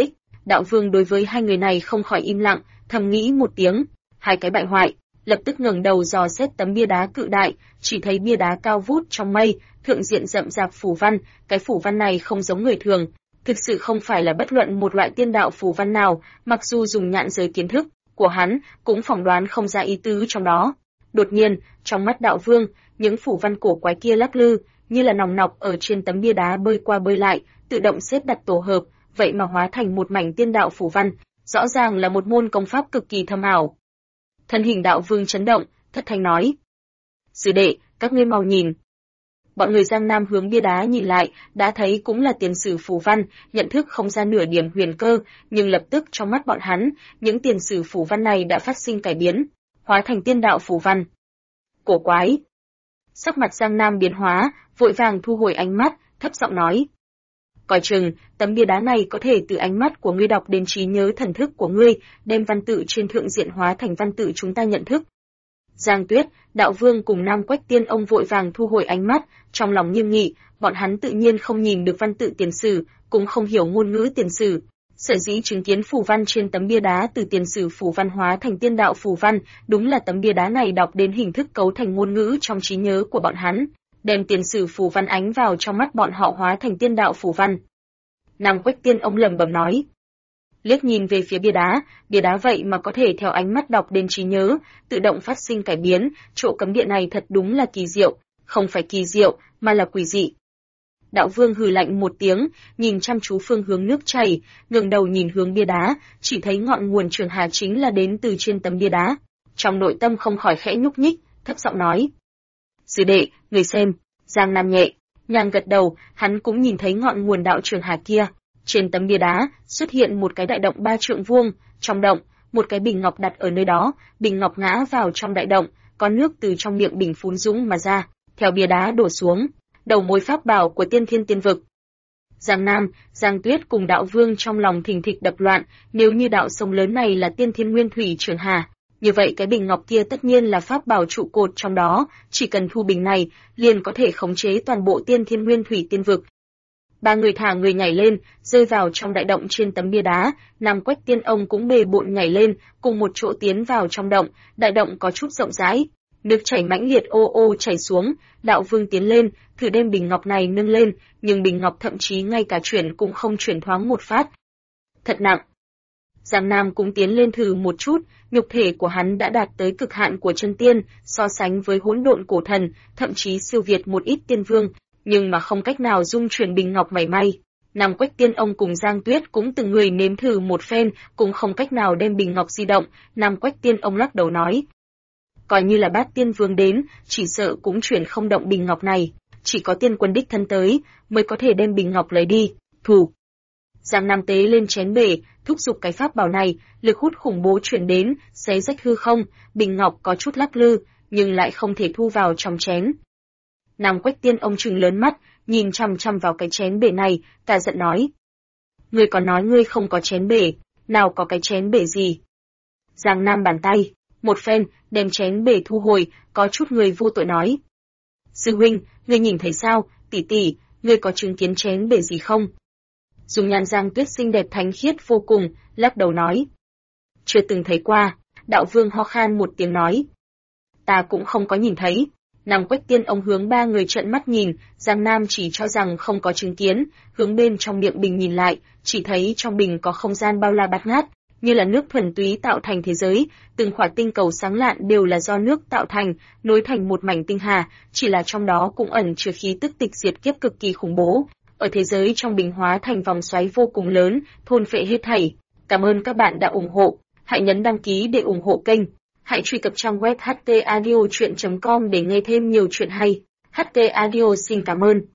S1: Đạo Vương đối với hai người này không khỏi im lặng, thầm nghĩ một tiếng, hai cái bại hoại, lập tức ngẩng đầu dò xét tấm bia đá cự đại, chỉ thấy bia đá cao vút trong mây, thượng diện rậm rạp phù văn, cái phù văn này không giống người thường, thực sự không phải là bất luận một loại tiên đạo phù văn nào, mặc dù dùng nhãn giới kiến thức của hắn cũng phỏng đoán không ra ý tứ trong đó. Đột nhiên, trong mắt Đạo Vương, những phù văn cổ quái kia lắc lư, như là nòng nọc ở trên tấm bia đá bơi qua bơi lại, tự động xếp đặt tổ hợp, vậy mà hóa thành một mảnh tiên đạo phù văn, rõ ràng là một môn công pháp cực kỳ thâm ảo. Thân hình Đạo Vương chấn động, thất thanh nói: "Sư đệ, các ngươi mau nhìn." Bọn người Giang Nam hướng bia đá nhìn lại, đã thấy cũng là tiền sử phù văn, nhận thức không ra nửa điểm huyền cơ, nhưng lập tức trong mắt bọn hắn, những tiền sử phù văn này đã phát sinh cải biến, hóa thành tiên đạo phù văn. Cổ quái. Sắc mặt Giang Nam biến hóa, vội vàng thu hồi ánh mắt, thấp giọng nói: "Coi chừng, tấm bia đá này có thể từ ánh mắt của ngươi đọc đến trí nhớ thần thức của ngươi, đem văn tự trên thượng diện hóa thành văn tự chúng ta nhận thức." Giang Tuyết, Đạo Vương cùng Nam Quách Tiên ông vội vàng thu hồi ánh mắt, trong lòng nghiêm nghị, bọn hắn tự nhiên không nhìn được văn tự tiền sử, cũng không hiểu ngôn ngữ tiền sử. Sở dĩ chứng kiến phù văn trên tấm bia đá từ tiền sử phù văn hóa thành tiên đạo phù văn, đúng là tấm bia đá này đọc đến hình thức cấu thành ngôn ngữ trong trí nhớ của bọn hắn, đem tiền sử phù văn ánh vào trong mắt bọn họ hóa thành tiên đạo phù văn. Nam Quách Tiên ông lẩm bẩm nói, liếc nhìn về phía bia đá vậy mà có thể theo ánh mắt đọc đến trí nhớ, tự động phát sinh cải biến, chỗ cấm địa này thật đúng là kỳ diệu, không phải kỳ diệu, mà là quỷ dị. Đạo Vương hừ lạnh một tiếng, nhìn chăm chú phương hướng nước chảy, ngẩng đầu nhìn hướng bia đá, chỉ thấy ngọn nguồn trường hà chính là đến từ trên tấm bia đá. Trong nội tâm không khỏi khẽ nhúc nhích, thấp giọng nói: "Sư đệ, người xem." Giang Nam nhẹ nhàng gật đầu, hắn cũng nhìn thấy ngọn nguồn đạo trường hà kia. Trên tấm bia đá xuất hiện một cái đại động 3 trượng vuông, trong động, một cái bình ngọc đặt ở nơi đó, bình ngọc ngã vào trong đại động, có nước từ trong miệng bình phun dũng mà ra, theo bia đá đổ xuống, đầu mối pháp bảo của Tiên Thiên Tiên Vực. Giang Nam, Giang Tuyết cùng Đạo Vương trong lòng thình thịch đập loạn, nếu như đạo sông lớn này là Tiên Thiên Nguyên Thủy Trường Hà, như vậy cái bình ngọc kia tất nhiên là pháp bảo trụ cột trong đó, chỉ cần thu bình này, liền có thể khống chế toàn bộ Tiên Thiên Nguyên Thủy Tiên Vực. Ba người thả người nhảy lên, rơi vào trong đại động trên tấm bia đá, Nam Quách Tiên ông cũng bề bộn nhảy lên, cùng một chỗ tiến vào trong động, đại động có chút rộng rãi, nước chảy mãnh liệt ô ô chảy xuống, Đạo Vương tiến lên, thử đem bình ngọc này nâng lên, nhưng bình ngọc thậm chí ngay cả chuyển cũng không chuyển thoáng một phát. Thật nặng. Giang Nam cũng tiến lên thử một chút, nhục thể của hắn đã đạt tới cực hạn của chân tiên, so sánh với hỗn độn cổ thần, thậm chí siêu việt một ít tiên vương, nhưng mà không cách nào dung chuyển bình ngọc mảy may. Nam Quách Tiên ông cùng Giang Tuyết cũng từng người nếm thử một phen, cũng không cách nào đem bình ngọc di động. Nam Quách Tiên ông lắc đầu nói: "Coi như là Bát Tiên Vương đến, chỉ sợ cũng chuyển không động bình ngọc này, chỉ có tiên quân đích thân tới mới có thể đem bình ngọc lấy đi." Thủ. Giang Nam tế lên chén bể, thúc giục cái pháp bảo này, lực hút khủng bố chuyển đến, xé rách hư không, bình ngọc có chút lắc lư, nhưng lại không thể thu vào trong chén. Nam Quách Tiên ông trừng lớn mắt, nhìn chằm chằm vào cái chén bể này, cả giận nói: "Ngươi còn nói ngươi không có chén bể, nào có cái chén bể gì?" Giang Nam bàn tay một phen, đem chén bể thu hồi, có chút người vô tội nói: "Sư huynh, ngươi nhìn thấy sao? Tỷ tỷ, ngươi có chứng kiến chén bể gì không?" Dung nhan Giang Tuyết xinh đẹp thánh khiết vô cùng, lắc đầu nói: "Chưa từng thấy qua." Đạo Vương ho khan một tiếng nói: "Ta cũng không có nhìn thấy." Nam Quách Tiên ông hướng ba người trợn mắt nhìn, Giang Nam chỉ cho rằng không có chứng kiến, hướng bên trong miệng bình nhìn lại, chỉ thấy trong bình có không gian bao la bát ngát, như là nước thuần túy tạo thành thế giới, từng khỏa tinh cầu sáng lạn đều là do nước tạo thành, nối thành một mảnh tinh hà, chỉ là trong đó cũng ẩn chứa khí tức tịch diệt kiếp cực kỳ khủng bố. Ở thế giới trong bình hóa thành vòng xoáy vô cùng lớn, thôn phệ hết thảy. Cảm ơn các bạn đã ủng hộ, hãy nhấn đăng ký để ủng hộ kênh. Hãy truy cập trang web htaudio.com để nghe thêm nhiều chuyện hay. HT Audio xin cảm ơn.